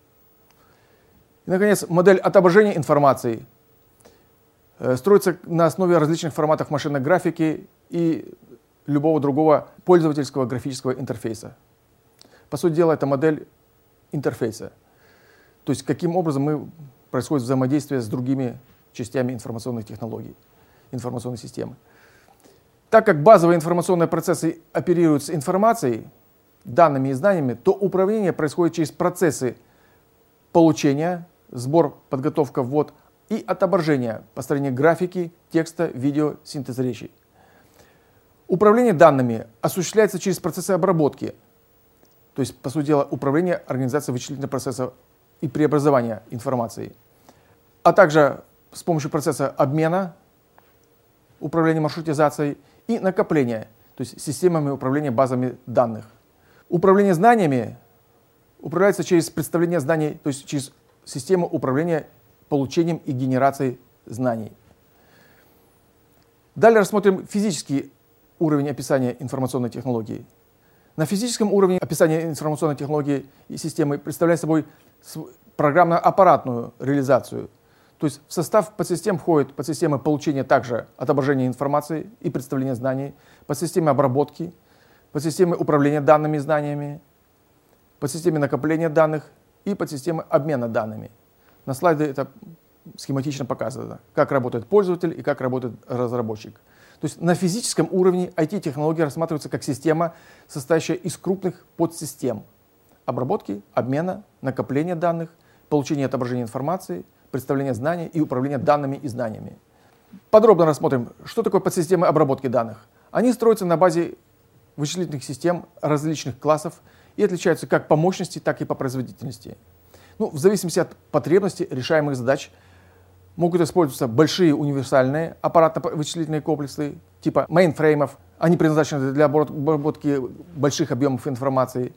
И, наконец, модель отображения информации строится на основе различных форматов машинной графики и любого другого пользовательского графического интерфейса. По сути дела, это модель интерфейса. То есть, каким образом мы, происходит взаимодействие с другими частями информационных технологий, информационной системы. Так как базовые информационные процессы оперируют с информацией, данными и знаниями, то управление происходит через процессы получения, сбор, подготовка, ввод и отображения, построение графики, текста, видео, синтез речи. Управление данными осуществляется через процессы обработки, то есть, по сути дела, управление организацией вычислительного процесса и преобразования информации, а также с помощью процесса обмена, управления маршрутизацией и накопления, то есть системами управления базами данных. Управление знаниями управляется через представление знаний, то есть через систему управления получением и генерацией знаний. Далее рассмотрим физический уровень описания информационной технологии. На физическом уровне описания информационной технологии и системы представляет собой программно-аппаратную реализацию. То есть в состав подсистем входят подсистемы получения также отображения информации и представления знаний, подсистемы обработки, подсистемы управления данными и знаниями, подсистемы накопления данных и подсистемы обмена данными. На слайде это схематично показано, как работает пользователь и как работает разработчик. То есть на физическом уровне ай ти-технология рассматривается как система, состоящая из крупных подсистем обработки, обмена, накопления данных, получения и отображения информации, представления знаний и управления данными и знаниями. Подробно рассмотрим, что такое подсистемы обработки данных. Они строятся на базе вычислительных систем различных классов и отличаются как по мощности, так и по производительности. Ну, в зависимости от потребностей решаемых задач могут использоваться большие универсальные аппаратно-вычислительные комплексы типа мейнфреймов. Они предназначены для обработки больших объемов информации.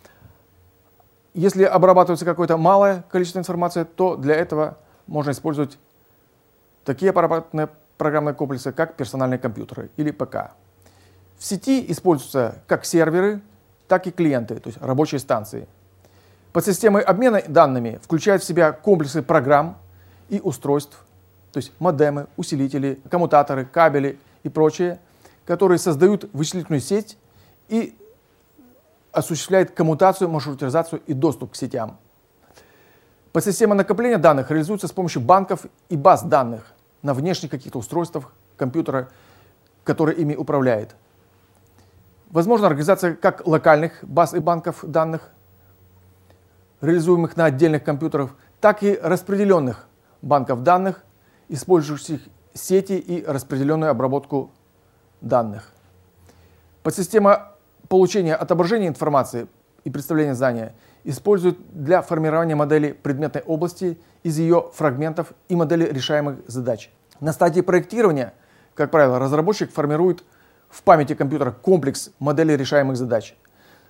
Если обрабатывается какое-то малое количество информации, то для этого можно использовать такие аппаратные программные комплексы, как персональные компьютеры или ПК. В сети используются как серверы, так и клиенты, то есть рабочие станции. Подсистемы обмена данными включают в себя комплексы программ и устройств, то есть модемы, усилители, коммутаторы, кабели и прочее, которые создают вычислительную сеть и осуществляет коммутацию, маршрутизацию и доступ к сетям. Подсистема накопления данных реализуется с помощью банков и баз данных на внешних каких-то устройствах компьютера, который ими управляет. Возможна организация как локальных баз и банков данных, реализуемых на отдельных компьютерах, так и распределенных банков данных, использующих сети и распределенную обработку данных. Подсистема получения отображения информации и представления знания используют для формирования модели предметной области из ее фрагментов и модели решаемых задач. На стадии проектирования, как правило, разработчик формирует в памяти компьютера комплекс моделей решаемых задач.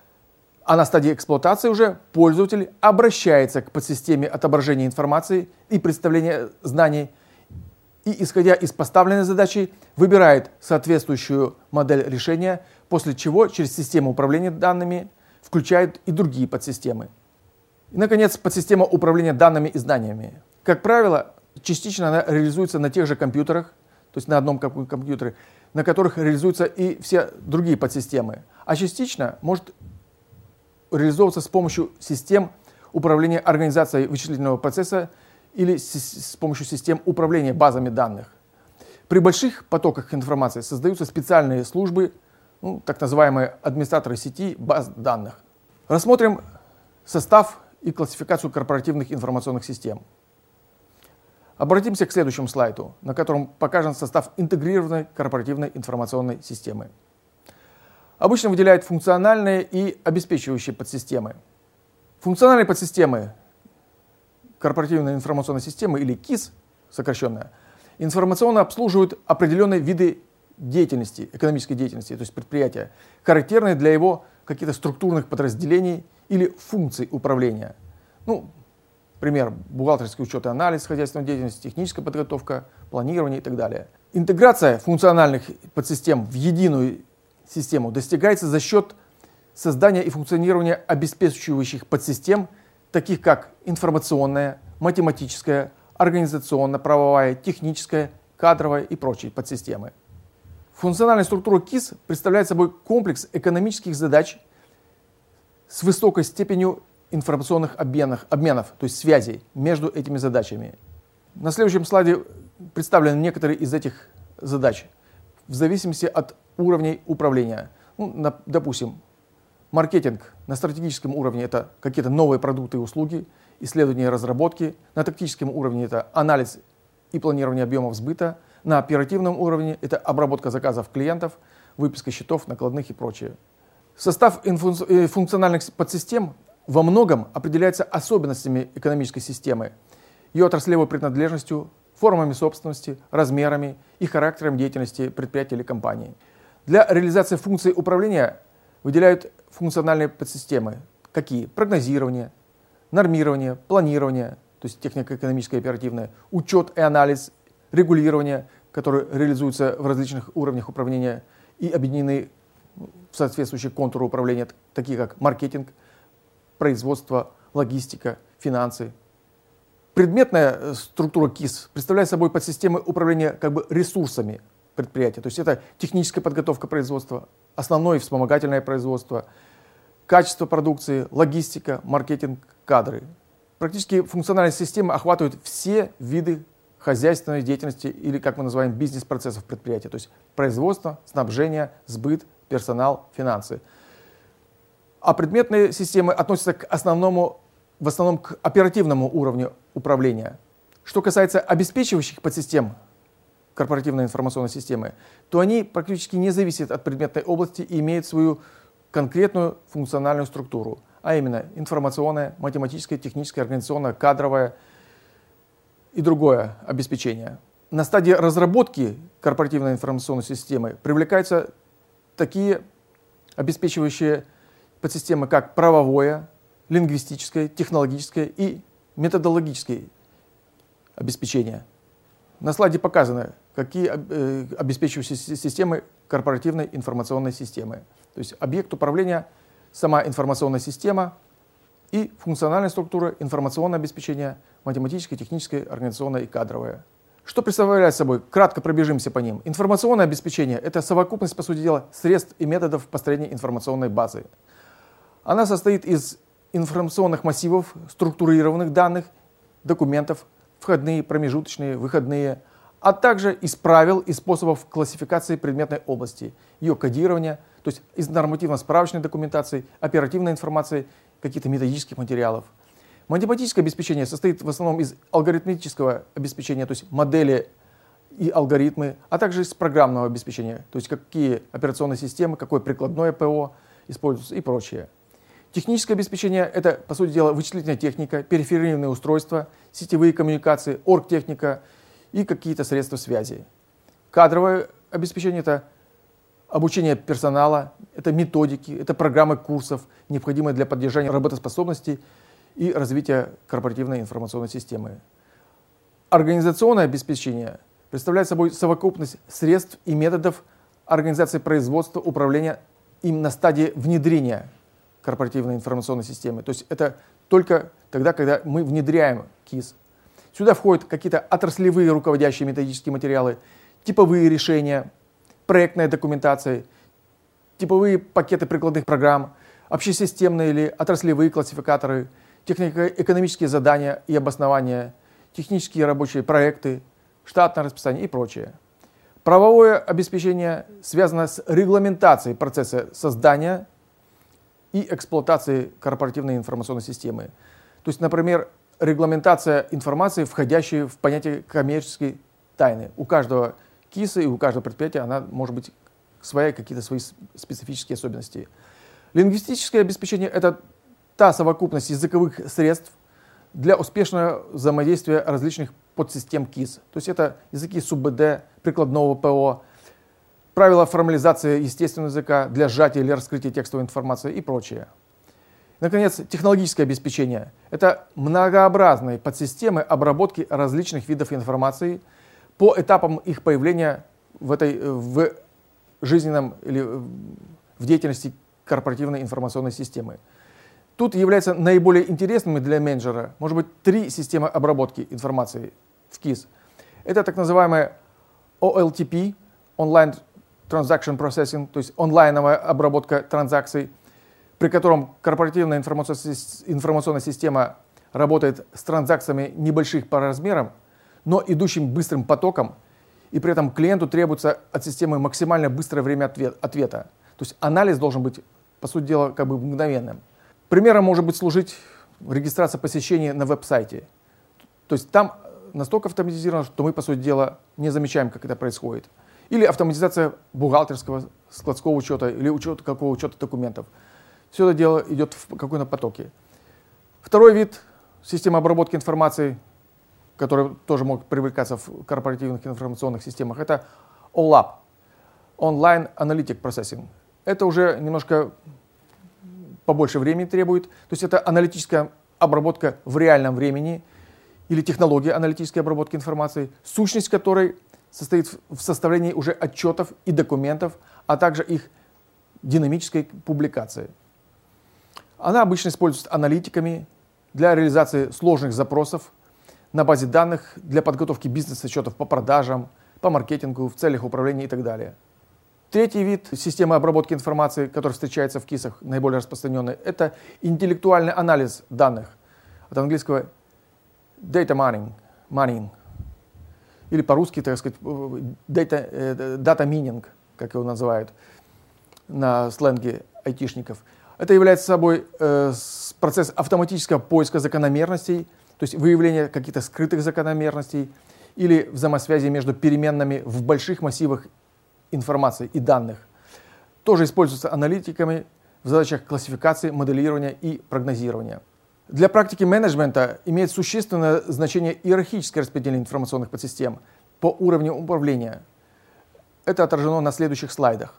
А на стадии эксплуатации уже пользователь обращается к подсистеме отображения информации и представления знаний и, исходя из поставленной задачи, выбирает соответствующую модель решения, после чего через систему управления данными включают и другие подсистемы. И, наконец, подсистема управления данными и знаниями. Как правило, частично она реализуется на тех же компьютерах, то есть на одном компьютере, на которых реализуются и все другие подсистемы, а частично может реализовываться с помощью систем управления организацией вычислительного процесса или с помощью систем управления базами данных. При больших потоках информации создаются специальные службы, ну, так называемые администраторы сети баз данных. Рассмотрим состав и классификацию корпоративных информационных систем. Обратимся к следующему слайду, на котором покажен состав интегрированной корпоративной информационной системы. Обычно выделяют функциональные и обеспечивающие подсистемы. Функциональные подсистемы корпоративной информационной системы, или КИС сокращенная, информационно обслуживают определенные виды деятельности, экономической деятельности, то есть предприятия, характерные для его каких-то структурных подразделений или функций управления. Ну, пример: бухгалтерский учет и анализ хозяйственной деятельности, техническая подготовка, планирование и так далее. Интеграция функциональных подсистем в единую систему достигается за счет создания и функционирования обеспечивающих подсистем, таких как информационная, математическая, организационно-правовая, техническая, кадровая и прочие подсистемы. Функциональная структура КИС представляет собой комплекс экономических задач с высокой степенью информационных обменов, обменов, то есть связей между этими задачами. На следующем слайде представлены некоторые из этих задач в зависимости от уровней управления. Ну, на, допустим, маркетинг на стратегическом уровне — это какие-то новые продукты и услуги, исследования и разработки. На тактическом уровне это анализ и планирование объемов сбыта. На оперативном уровне это обработка заказов клиентов, выписка счетов, накладных и прочее. Состав функциональных подсистем во многом определяется особенностями экономической системы, ее отраслевой принадлежностью, формами собственности, размерами и характером деятельности предприятия или компании. Для реализации функций управления выделяют функциональные подсистемы. Какие? Прогнозирование, нормирование, планирование, то есть техника экономическая и оперативная, учет и анализ, регулирование, которые реализуются в различных уровнях управления и объединены в соответствующие контуры управления, такие как маркетинг, производство, логистика, финансы. Предметная структура КИС представляет собой подсистемы управления как бы ресурсами предприятия. То есть это техническая подготовка производства, основное и вспомогательное производство, качество продукции, логистика, маркетинг, кадры. Практически функциональные системы охватывают все виды хозяйственной деятельности или, как мы называем, бизнес-процессов предприятия, то есть производство, снабжение, сбыт, персонал, финансы. А предметные системы относятся к основному, в основном к оперативному уровню управления. Что касается обеспечивающих подсистем корпоративной информационной системы, то они практически не зависят от предметной области и имеют свою конкретную функциональную структуру, а именно информационное, математическое, техническое, организационное, кадровое и другое обеспечение. На стадии разработки корпоративной информационной системы привлекаются такие обеспечивающие подсистемы, как правовое, лингвистическое, технологическое и методологическое обеспечение. На слайде показано, какие э, обеспечивающие системы корпоративной информационной системы. То есть объект управления, сама информационная система и функциональная структура, информационное обеспечение, математическое, техническое, организационное и кадровое. Что представляет собой? Кратко пробежимся по ним. Информационное обеспечение — это совокупность, по сути дела, средств и методов построения информационной базы. Она состоит из информационных массивов, структурированных данных, документов, входные, промежуточные, выходные, а также из правил и способов классификации предметной области, ее кодирования, то есть из нормативно-справочной документации, оперативной информации, каких-то методических материалов. Математическое обеспечение состоит в основном из алгоритмического обеспечения, то есть модели и алгоритмы, а также из программного обеспечения, то есть какие операционные системы, какое прикладное ПО используются и прочее. Техническое обеспечение — это, по сути дела, вычислительная техника, периферийные устройства, сетевые коммуникации, оргтехника и какие-то средства связи. Кадровое обеспечение — это обучение персонала, это методики, это программы курсов, необходимые для поддержания работоспособности и развития корпоративной информационной системы. Организационное обеспечение представляет собой совокупность средств и методов организации производства, управления им на стадии внедрения корпоративной информационной системы. То есть это только тогда, когда мы внедряем КИС. Сюда входят какие-то отраслевые руководящие методические материалы, типовые решения, проектная документация, типовые пакеты прикладных программ, общесистемные или отраслевые классификаторы, технико-экономические задания и обоснования, технические рабочие проекты, штатное расписание и прочее. Правовое обеспечение связано с регламентацией процесса создания и эксплуатации корпоративной информационной системы. То есть, например, регламентация информации, входящей в понятие коммерческой тайны. У каждого КИСа и у каждого предприятия она может быть свои какие-то свои специфические особенности. Лингвистическое обеспечение – это та совокупность языковых средств для успешного взаимодействия различных подсистем КИС. То есть это языки СУБД, прикладного ПО, правила формализации естественного языка для сжатия или раскрытия текстовой информации и прочее. Наконец, технологическое обеспечение – это многообразные подсистемы обработки различных видов информации по этапам их появления в, этой, в жизненном или в деятельности корпоративной информационной системы. Тут являются наиболее интересными для менеджера, может быть, три системы обработки информации в КИС. Это так называемая о эл ти пи – Online Transaction Processing, то есть онлайновая обработка транзакций, при котором корпоративная информационная система работает с транзакциями небольших по размерам, но идущим быстрым потоком, и при этом клиенту требуется от системы максимально быстрое время ответа. То есть анализ должен быть, по сути дела, как бы мгновенным. Примером может быть служить регистрация посещений на веб-сайте. То есть там настолько автоматизировано, что мы, по сути дела, не замечаем, как это происходит. Или автоматизация бухгалтерского, складского учета или учета, какого учета документов. Все это дело идет в каком-то потоке. Второй вид системы обработки информации, который тоже может привлекаться в корпоративных информационных системах, это о эл эй пи – Online Analytic Processing. Это уже немножко побольше времени требует. То есть это аналитическая обработка в реальном времени или технология аналитической обработки информации, сущность которой состоит в составлении уже отчетов и документов, а также их динамической публикации. Она обычно используется аналитиками для реализации сложных запросов на базе данных для подготовки бизнес-отчетов по продажам, по маркетингу, в целях управления и так далее. Третий вид системы обработки информации, который встречается в КИСах, наиболее распространенный, это интеллектуальный анализ данных. От английского data mining, mining. Или по-русски, так сказать, data, data mining, как его называют на сленге айтишников. Это является собой э, процесс автоматического поиска закономерностей, то есть выявления каких-то скрытых закономерностей или взаимосвязи между переменными в больших массивах информации и данных. Тоже используется аналитиками в задачах классификации, моделирования и прогнозирования. Для практики менеджмента имеет существенное значение иерархическое распределение информационных подсистем по уровню управления. Это отражено на следующих слайдах.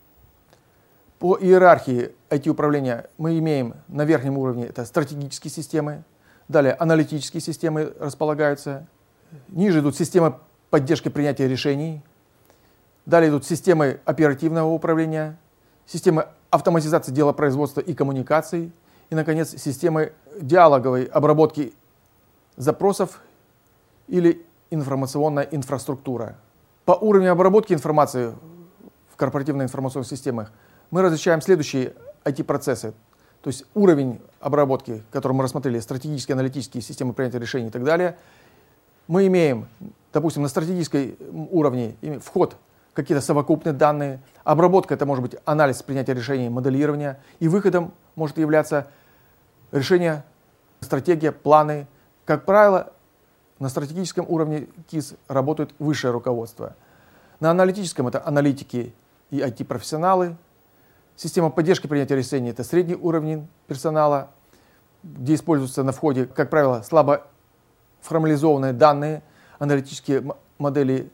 По иерархии ай ти-управления мы имеем на верхнем уровне это стратегические системы, далее аналитические системы располагаются, ниже идут системы поддержки принятия решений, далее идут системы оперативного управления, системы автоматизации делопроизводства и коммуникаций и, наконец, системы диалоговой обработки запросов или информационная инфраструктура. По уровню обработки информации в корпоративных информационных системах мы различаем следующие ай ти-процессы. То есть уровень обработки, который мы рассмотрели, стратегические, аналитические системы принятия решений и так далее. Мы имеем, допустим, на стратегической уровне вход какие-то совокупные данные. Обработка — это может быть анализ принятия решений, моделирования. И выходом может являться решение, стратегия, планы. Как правило, на стратегическом уровне КИС работает высшее руководство. На аналитическом — это аналитики и ай ти-профессионалы. Система поддержки принятия решений — это средний уровень персонала, где используются на входе, как правило, слабо формализованные данные, аналитические модели,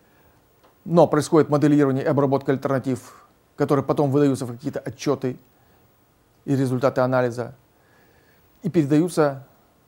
но происходит моделирование и обработка альтернатив, которые потом выдаются в какие-то отчеты и результаты анализа, и передаются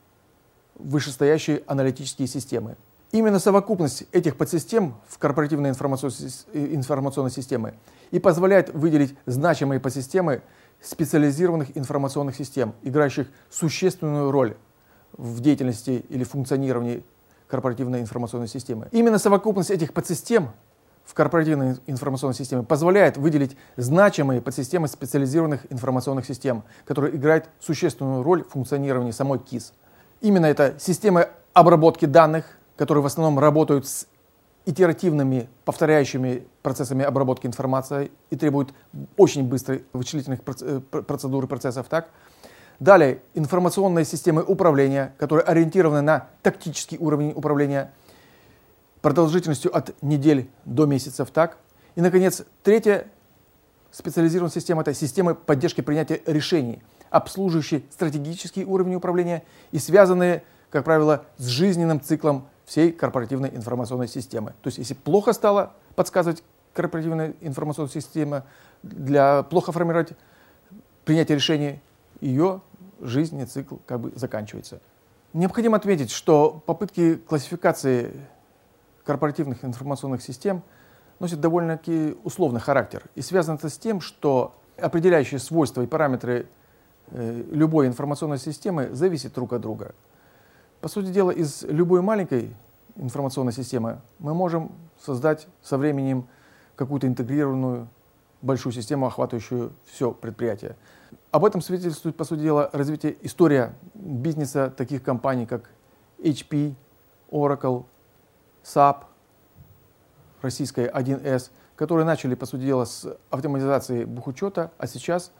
в вышестоящие аналитические системы. Именно совокупность этих подсистем в корпоративной информационной системе и позволяет выделить значимые подсистемы специализированных информационных систем, играющих существенную роль в деятельности или функционировании корпоративной информационной системы. Именно совокупность этих подсистем в корпоративной информационной системе позволяет выделить значимые подсистемы специализированных информационных систем, которые играют существенную роль в функционировании самой КИС. Именно это системы обработки данных, которые в основном работают с итеративными, повторяющими процессами обработки информации и требуют очень быстрой вычислительных процедур и процессов. Так? Далее, информационные системы управления, которые ориентированы на тактический уровень управления продолжительностью от недель до месяцев. Так. И, наконец, третья специализированная система – это системы поддержки принятия решений, обслуживающие стратегический уровень управления и связанные, как правило, с жизненным циклом всей корпоративной информационной системы. То есть, если плохо стало подсказывать корпоративная информационная система, для плохо формировать принятие решений, ее жизненный цикл как бы заканчивается. Необходимо отметить, что попытки классификации корпоративных информационных систем носят довольно-таки условный характер. И связано это с тем, что определяющие свойства и параметры э, любой информационной системы зависят друг от друга. По сути дела, из любой маленькой информационной системы мы можем создать со временем какую-то интегрированную большую систему, охватывающую все предприятие. Об этом свидетельствует, по сути дела, развитие, история бизнеса таких компаний, как эйч пи, Oracle, сап, российская один эс, которые начали, по сути дела, с автоматизации бухучета, а сейчас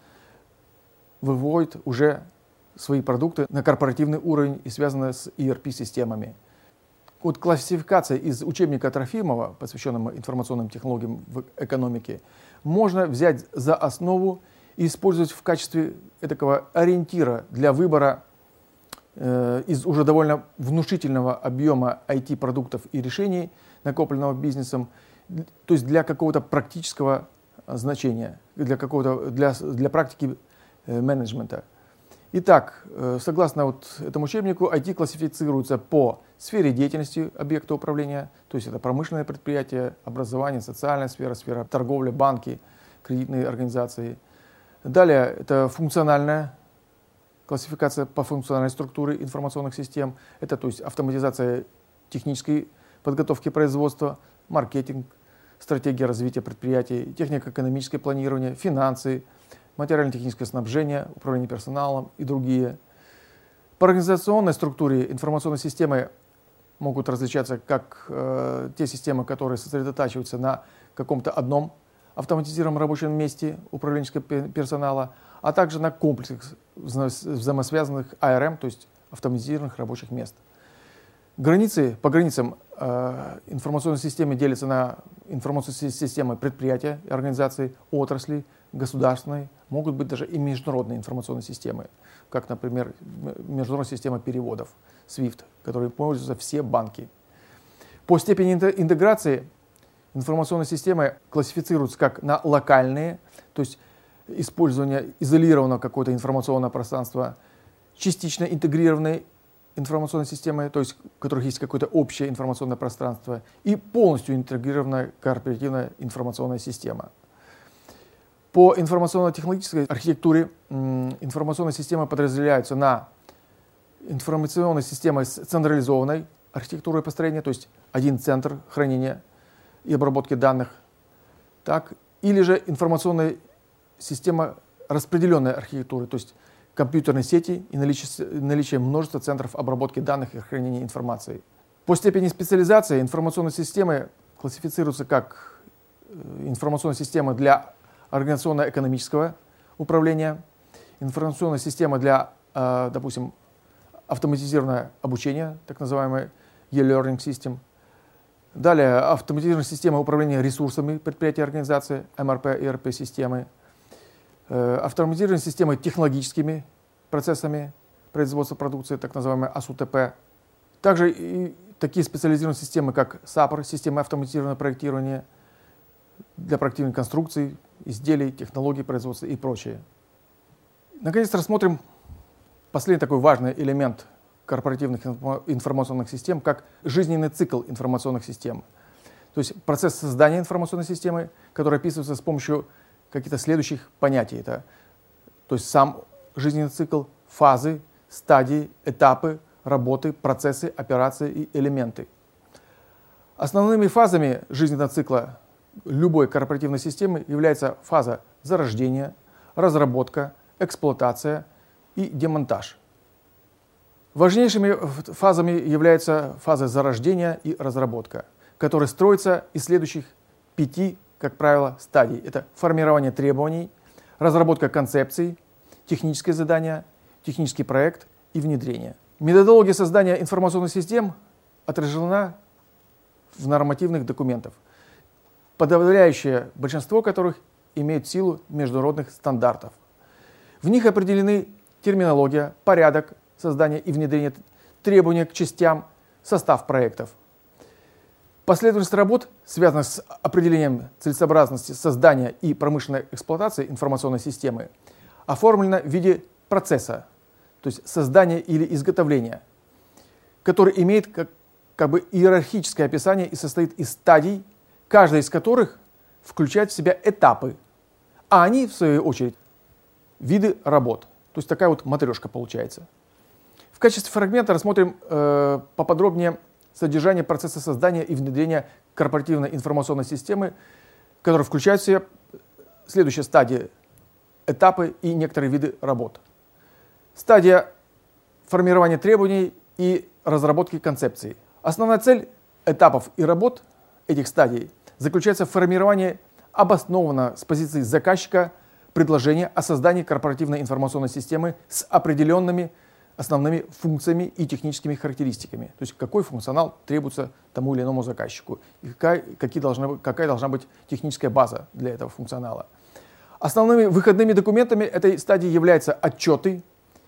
выводят уже свои продукты на корпоративный уровень и связаны с и эр пи-системами. Вот классификация из учебника Трофимова, посвященного информационным технологиям в экономике, можно взять за основу и использовать в качестве такого ориентира для выбора э, из уже довольно внушительного объема ай ти-продуктов и решений, накопленного бизнесом, то есть для какого-то практического значения, для, какого-то, для, для практики э, менеджмента. Итак, э, согласно вот этому учебнику, ай ти классифицируется по сфере деятельности объекта управления, то есть это промышленное предприятие, образование, социальная сфера, сфера торговли, банки, кредитные организации. Далее это функциональная классификация по функциональной структуре информационных систем. Это то есть автоматизация технической подготовки производства, маркетинг, стратегия развития предприятий, технико-экономическое планирование, финансы, материально-техническое снабжение, управление персоналом и другие. По организационной структуре информационной системы могут различаться как э, те системы, которые сосредотачиваются на каком-то одном автоматизированном рабочем месте управленческого персонала, а также на комплексах взаимосвязанных эй эр эм, то есть автоматизированных рабочих мест. Границы, по границам э, информационной системы делятся на информационные системы предприятия, организации, отрасли, государственной, могут быть даже и международные информационные системы, как, например, международная система переводов, свифт, которой пользуются все банки. По степени интеграции информационные системы классифицируются как на локальные, то есть использование изолированного какого-то информационного пространства, частично интегрированные информационной системы, то есть у которых есть какое-то общее информационное пространство, и полностью интегрированная корпоративная информационная система. По информационно-технологической архитектуре информационные системы подразделяются на информационные системы с централизованной архитектурой построения, то есть один центр хранения и обработки данных, так, или же информационная система распределенной архитектуры, то есть компьютерной сети и наличие, наличие множества центров обработки данных и хранения информации. По степени специализации информационные системы классифицируются как информационная система для организационно-экономического управления, информационная система для, допустим, автоматизированного обучения, так называемый e-learning system. Далее автоматизированная система управления ресурсами предприятия и организации, эм эр пи и и эр пи-системы. Автоматизированная система технологическими процессами производства продукции, так называемая эй эс у тэ пэ. Также и такие специализированные системы, как сапр, система автоматизированного проектирования для проектирования конструкций, изделий, технологий производства и прочее. Наконец, рассмотрим последний такой важный элемент корпоративных информационных систем, как жизненный цикл информационных систем. То есть процесс создания информационной системы, который описывается с помощью каких-то следующих понятий. Это, то есть сам жизненный цикл, фазы, стадии, этапы работы, процессы, операции и элементы. Основными фазами жизненного цикла любой корпоративной системы является фаза зарождения, разработка, эксплуатация и демонтаж. Важнейшими фазами являются фазы зарождения и разработка, которые строятся из следующих пяти, как правило, стадий. Это формирование требований, разработка концепций, техническое задание, технический проект и внедрение. Методология создания информационных систем отражена в нормативных документах, подавляющее большинство которых имеют силу международных стандартов. В них определены терминология, порядок создания и внедрения, требования к частям, состав проектов. Последовательность работ, связанных с определением целесообразности создания и промышленной эксплуатации информационной системы, оформлена в виде процесса, то есть создания или изготовления, который имеет как, как бы иерархическое описание и состоит из стадий, каждая из которых включает в себя этапы, а они, в свою очередь, виды работ. То есть такая вот матрешка получается. В качестве фрагмента рассмотрим э, поподробнее содержание процесса создания и внедрения корпоративной информационной системы, которая включает в себя следующие стадии, этапы и некоторые виды работ. Стадия формирования требований и разработки концепции. Основная цель этапов и работ этих стадий заключается в формировании обоснованного с позиции заказчика предложения о создании корпоративной информационной системы с определенными основными функциями и техническими характеристиками. То есть какой функционал требуется тому или иному заказчику, и какая, какие должны, какая должна быть техническая база для этого функционала. Основными выходными документами этой стадии являются отчеты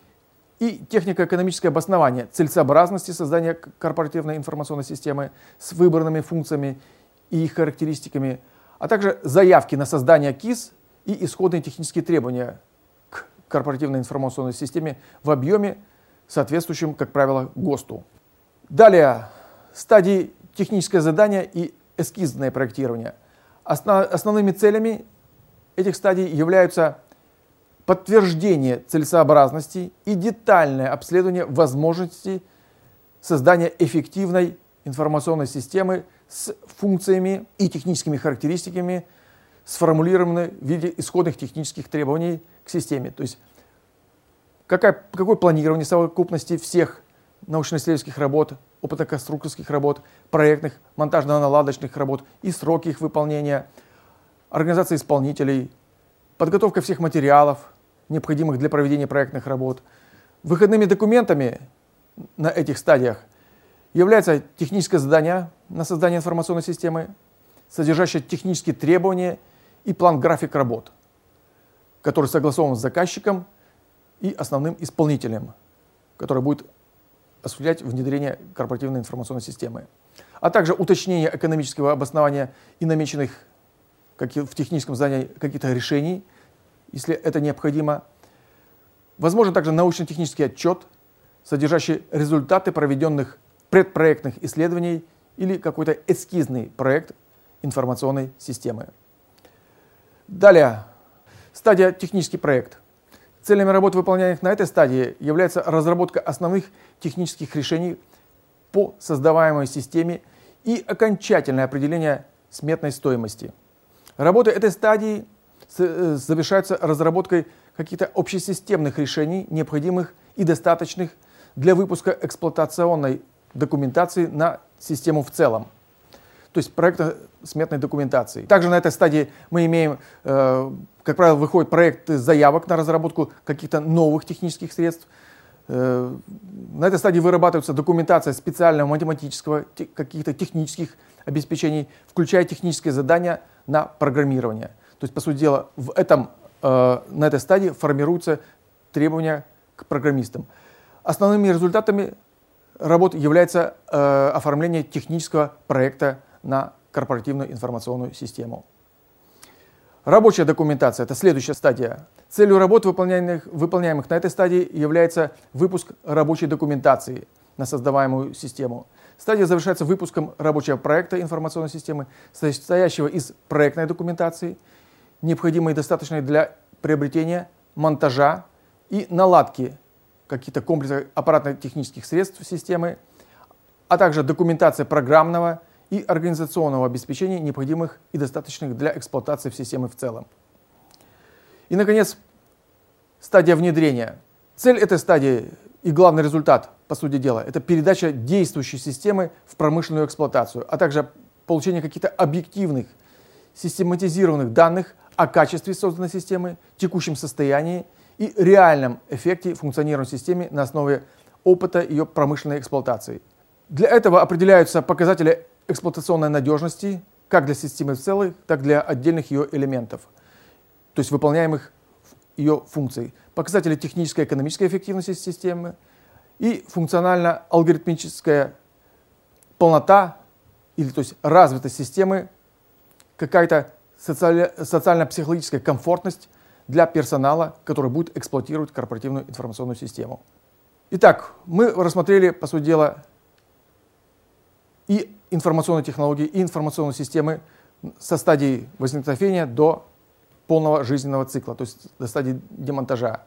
и технико-экономическое обоснование целесообразности создания корпоративной информационной системы с выбранными функциями и их характеристиками, а также заявки на создание КИС и исходные технические требования к корпоративной информационной системе в объеме, соответствующем, как правило, ГОСТу. Далее, стадии техническое задание и эскизное проектирование. Основ, основными целями этих стадий являются подтверждение целесообразности и детальное обследование возможностей создания эффективной информационной системы с функциями и техническими характеристиками, сформулированные в виде исходных технических требований к системе. То есть какое, какое планирование совокупности всех научно-исследовательских работ, опытно-конструкторских работ, проектных, монтажно-наладочных работ и сроки их выполнения, организация исполнителей, подготовка всех материалов, необходимых для проведения проектных работ. Выходными документами на этих стадиях является техническое задание на создание информационной системы, содержащее технические требования и план-график работ, который согласован с заказчиком и основным исполнителем, который будет осуществлять внедрение корпоративной информационной системы, а также уточнение экономического обоснования и намеченных в техническом задании каких-то решений, если это необходимо. Возможно также научно-технический отчет, содержащий результаты проведенных предпроектных исследований или какой-то эскизный проект информационной системы. Далее, стадия технический проект. Целями работ, выполняемых на этой стадии, является разработка основных технических решений по создаваемой системе и окончательное определение сметной стоимости. Работы этой стадии завершаются разработкой каких-то общесистемных решений, необходимых и достаточных для выпуска эксплуатационной документации на систему в целом, то есть проекта сметной документации. Также на этой стадии мы имеем, э, как правило, выходит проект заявок на разработку каких-то новых технических средств. Э, на этой стадии вырабатывается документация специального математического, те, каких-то технических обеспечений, включая технические задания на программирование. То есть, по сути дела, в этом, э, на этой стадии формируются требования к программистам. Основными результатами работ является э, оформление технического проекта на корпоративную информационную систему. Рабочая документация – это следующая стадия. Целью работ, выполняемых, выполняемых на этой стадии, является выпуск рабочей документации на создаваемую систему. Стадия завершается выпуском рабочего проекта информационной системы, состоящего из проектной документации, необходимой и достаточной для приобретения, монтажа и наладки каких-то комплексов аппаратно-технических средств системы, а также документация программного и организационного обеспечения, необходимых и достаточных для эксплуатации системы в целом. И, наконец, стадия внедрения. Цель этой стадии и главный результат, по сути дела, это передача действующей системы в промышленную эксплуатацию, а также получение каких-то объективных, систематизированных данных о качестве созданной системы, текущем состоянии и реальном эффекте функционирования системы на основе опыта ее промышленной эксплуатации. Для этого определяются показатели эксплуатационной надежности как для системы в целом, так и для отдельных ее элементов, то есть выполняемых ее функций, показатели технической и экономической эффективности системы и функционально-алгоритмическая полнота или то есть развитость системы, какая-то социаль- социально-психологическая комфортность для персонала, который будет эксплуатировать корпоративную информационную систему. Итак, мы рассмотрели, по сути дела, и информационные технологии, и информационные системы со стадии возникновения до полного жизненного цикла, то есть до стадии демонтажа.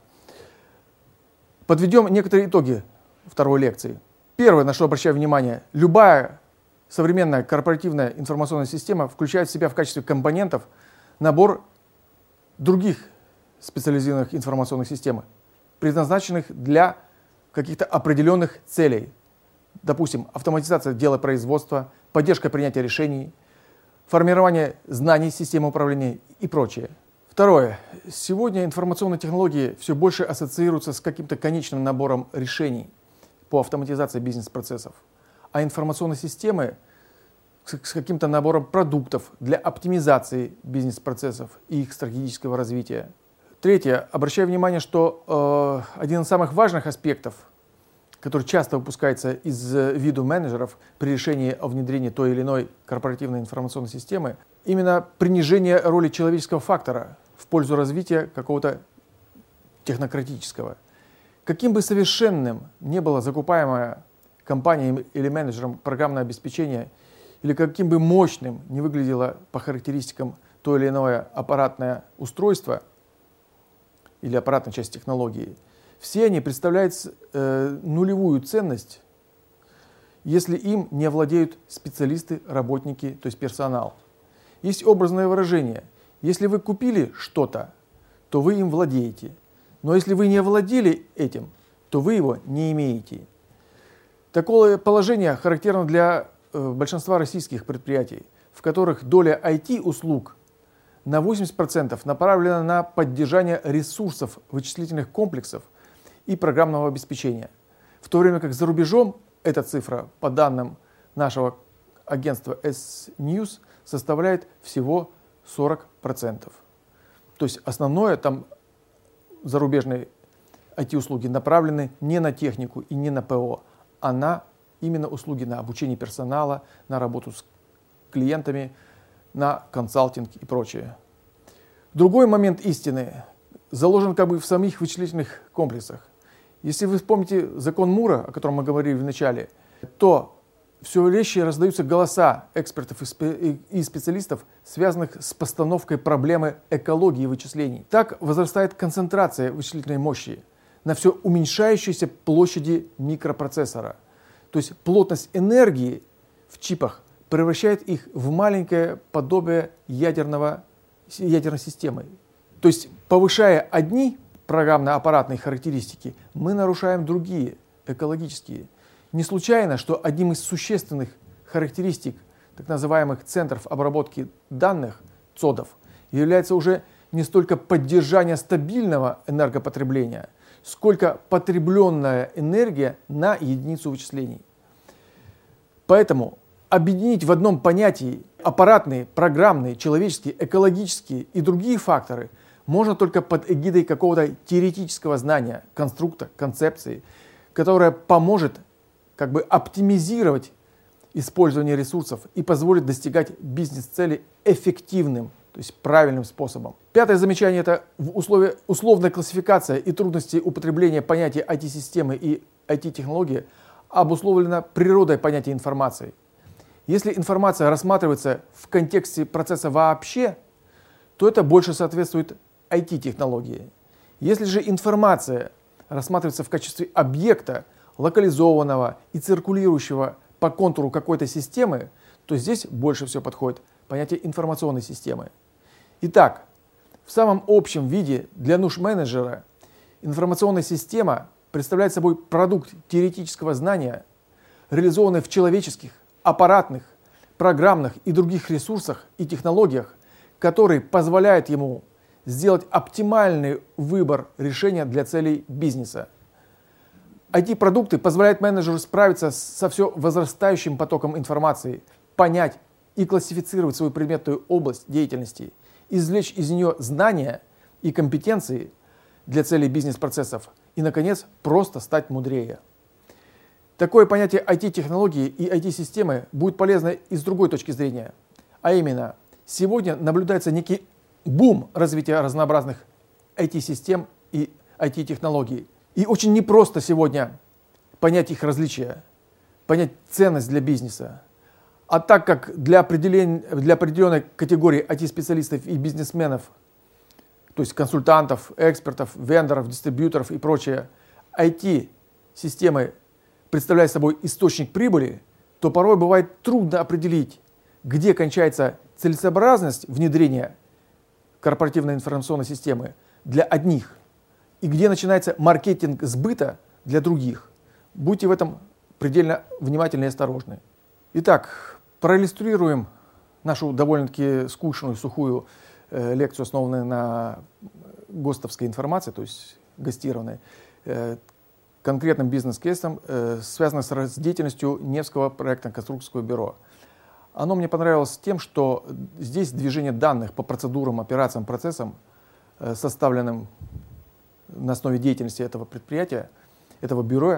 Подведем некоторые итоги второй лекции. Первое, на что обращаю внимание, любая современная корпоративная информационная система включает в себя в качестве компонентов набор других специализированных информационных систем, предназначенных для каких-то определенных целей. Допустим, автоматизация дела производства, поддержка принятия решений, формирование знаний системы управления и прочее. Второе. Сегодня информационные технологии все больше ассоциируются с каким-то конечным набором решений по автоматизации бизнес-процессов, а информационные системы с каким-то набором продуктов для оптимизации бизнес-процессов и их стратегического развития. Третье. Обращаю внимание, что э, один из самых важных аспектов, который часто выпускается из виду менеджеров при решении о внедрении той или иной корпоративной информационной системы, именно принижение роли человеческого фактора в пользу развития какого-то технократического. Каким бы совершенным ни было закупаемое компанией или менеджером программное обеспечение, или каким бы мощным ни выглядело по характеристикам то или иное аппаратное устройство или аппаратная часть технологии, все они представляют э, нулевую ценность, если им не овладеют специалисты, работники, то есть персонал. Есть образное выражение: если вы купили что-то, то вы им владеете, но если вы не овладели этим, то вы его не имеете. Такое положение характерно для э, большинства российских предприятий, в которых доля ай ти-услуг на восемьдесят процентов направлена на поддержание ресурсов вычислительных комплексов и программного обеспечения, в то время как за рубежом эта цифра, по данным нашего агентства S-News, составляет всего сорок процентов. То есть основное там зарубежные ай ти-услуги направлены не на технику и не на ПО, а на именно услуги на обучение персонала, на работу с клиентами, на консалтинг и прочее. Другой момент истины заложен как бы в самих вычислительных комплексах. Если вы вспомните закон Мура, о котором мы говорили в начале, то все резче раздаются голоса экспертов и специалистов, связанных с постановкой проблемы экологии вычислений. Так возрастает концентрация вычислительной мощи на все уменьшающейся площади микропроцессора. То есть плотность энергии в чипах превращает их в маленькое подобие ядерного, ядерной системы. То есть повышая одни программно-аппаратные характеристики, мы нарушаем другие, экологические. Не случайно, что одним из существенных характеристик так называемых центров обработки данных, цодов, является уже не столько поддержание стабильного энергопотребления, сколько потребленная энергия на единицу вычислений. Поэтому объединить в одном понятии аппаратные, программные, человеческие, экологические и другие факторы можно только под эгидой какого-то теоретического знания, конструкта, концепции, которая поможет как бы оптимизировать использование ресурсов и позволит достигать бизнес-цели эффективным, то есть правильным способом. Пятое замечание – это в условии условная классификация и трудности употребления понятия ай ти-системы и ай ти-технологии обусловлена природой понятия информации. Если информация рассматривается в контексте процесса вообще, то это больше соответствует ай ти-технологии. Если же информация рассматривается в качестве объекта, локализованного и циркулирующего по контуру какой-то системы, то здесь больше всего подходит понятие информационной системы. Итак, в самом общем виде для нужд менеджера информационная система представляет собой продукт теоретического знания, реализованный в человеческих, аппаратных, программных и других ресурсах и технологиях, которые позволяют ему сделать оптимальный выбор решения для целей бизнеса. ай ти-продукты позволяют менеджеру справиться со все возрастающим потоком информации, понять и классифицировать свою предметную область деятельности, извлечь из нее знания и компетенции для целей бизнес-процессов и, наконец, просто стать мудрее. Такое понятие ай ти-технологии и ай ти-системы будет полезно и с другой точки зрения, а именно, сегодня наблюдается некий бум развития разнообразных ай ти-систем и ай ти-технологий. И очень непросто сегодня понять их различия, понять ценность для бизнеса. А так как для, определен... для определенной категории ай ти-специалистов и бизнесменов, то есть консультантов, экспертов, вендоров, дистрибьюторов и прочее, ай ти-системы представляют собой источник прибыли, то порой бывает трудно определить, где кончается целесообразность внедрения корпоративной информационной системы для одних и где начинается маркетинг сбыта для других. Будьте в этом предельно внимательны и осторожны. Итак, проиллюстрируем нашу довольно-таки скучную, сухую э, лекцию, основанную на ГОСТовской информации, то есть гостированной, э, конкретным бизнес-кейсом, э, связанным с деятельностью Невского проектно-конструкторского бюро. Оно мне понравилось тем, что здесь движение данных по процедурам, операциям, процессам, э, составленным на основе деятельности этого предприятия, этого бюро,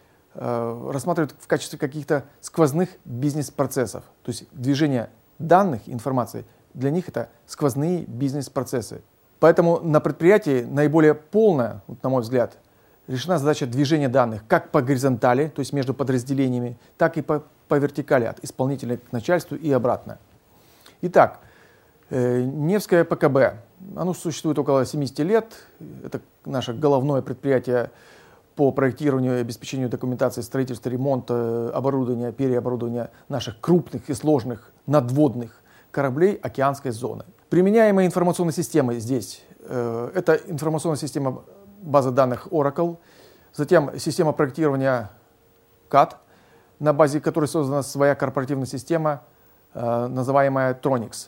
э, рассматривают в качестве каких-то сквозных бизнес-процессов. То есть движение данных, информации, для них это сквозные бизнес-процессы. Поэтому на предприятии наиболее полно, вот, на мой взгляд, решена задача движения данных как по горизонтали, то есть между подразделениями, так и по, по вертикали, от исполнителя к начальству и обратно. Итак, э, Невское ПКБ. Оно существует около семидесяти лет. Это наше головное предприятие по проектированию и обеспечению документации, строительства, ремонта, оборудования, переоборудования наших крупных и сложных надводных кораблей океанской зоны. Применяемые информационные системы здесь э, это информационная система базы данных Oracle, затем система проектирования кат, на базе которой создана своя корпоративная система, э, называемая Tronix.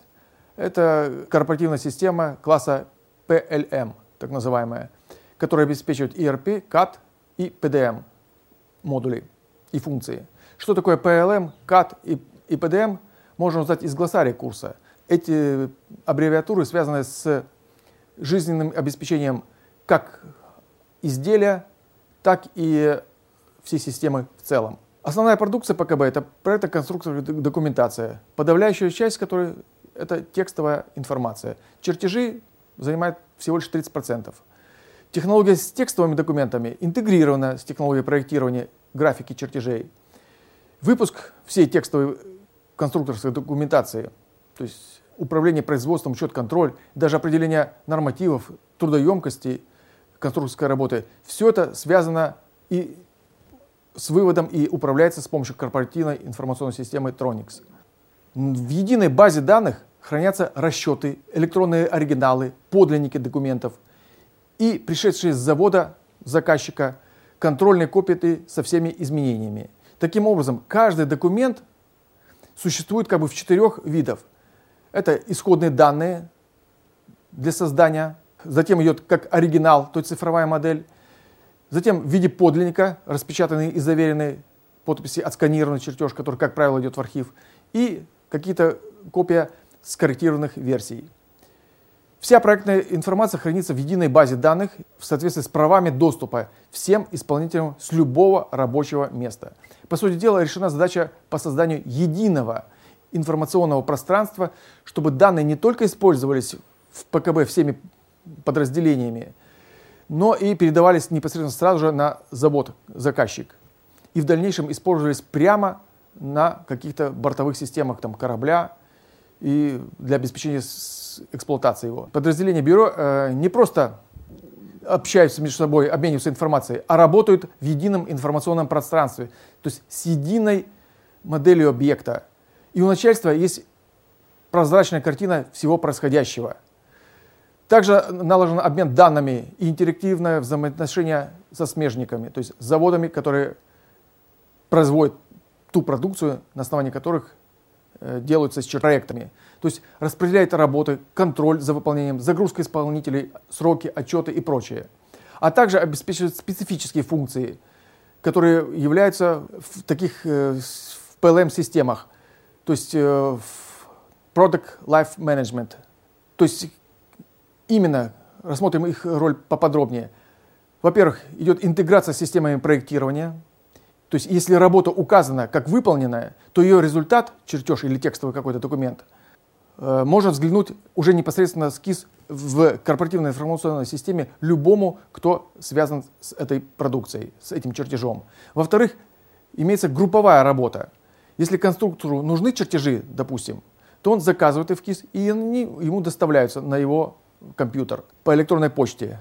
Это корпоративная система класса пи эл эм, так называемая, которая обеспечивает и эр пи, кат и пи ди эм модули и функции. Что такое пи эл эм, кат и, и пи ди эм, можно узнать из глоссария курса. Эти аббревиатуры связаны с жизненным обеспечением как изделия, так и всей системы в целом. Основная продукция ПКБ – это проектно-конструкторская документация, подавляющая часть которой – это текстовая информация. Чертежи занимают всего лишь тридцать процентов. Технология с текстовыми документами интегрирована с технологией проектирования графики чертежей. Выпуск всей текстовой конструкторской документации, то есть управление производством, учет, контроль, даже определение нормативов, трудоемкости конструкторской работы, все это связано и с выводом и управляется с помощью корпоративной информационной системы Tronix. В единой базе данных хранятся расчеты, электронные оригиналы, подлинники документов и пришедшие с завода заказчика контрольные копии со всеми изменениями. Таким образом, каждый документ существует как бы в четырех видах. Это исходные данные для создания, затем идет как оригинал, то есть цифровая модель, затем в виде подлинника, распечатанный и заверенный подписи, отсканированный чертеж, который, как правило, идет в архив, и какие-то копия скорректированных версий. Вся проектная информация хранится в единой базе данных в соответствии с правами доступа всем исполнителям с любого рабочего места. По сути дела, решена задача по созданию единого информационного пространства, чтобы данные не только использовались в ПКБ всеми подразделениями, но и передавались непосредственно сразу же на завод заказчик. И в дальнейшем использовались прямо на каких-то бортовых системах там, корабля и для обеспечения эксплуатации его. Подразделения бюро э, не просто общаются между собой, обмениваются информацией, а работают в едином информационном пространстве, то есть с единой моделью объекта. И у начальства есть прозрачная картина всего происходящего. Также налажен обмен данными и интерактивное взаимоотношение со смежниками, то есть с заводами, которые производят ту продукцию, на основании которых э, делаются с проектами. То есть распределяет работы, контроль за выполнением, загрузка исполнителей, сроки, отчеты и прочее. А также обеспечивает специфические функции, которые являются в таких в пи эл эм-системах, то есть в Product Life Management. То есть именно рассмотрим их роль поподробнее. Во-первых, идет интеграция с системами проектирования. То есть если работа указана как выполненная, то ее результат, чертеж или текстовый какой-то документ, э, можно взглянуть уже непосредственно с КИС в корпоративной информационной системе любому, кто связан с этой продукцией, с этим чертежом. Во-вторых, имеется групповая работа. Если конструктору нужны чертежи, допустим, то он заказывает их в КИС, и они ему доставляются на его компьютер по электронной почте.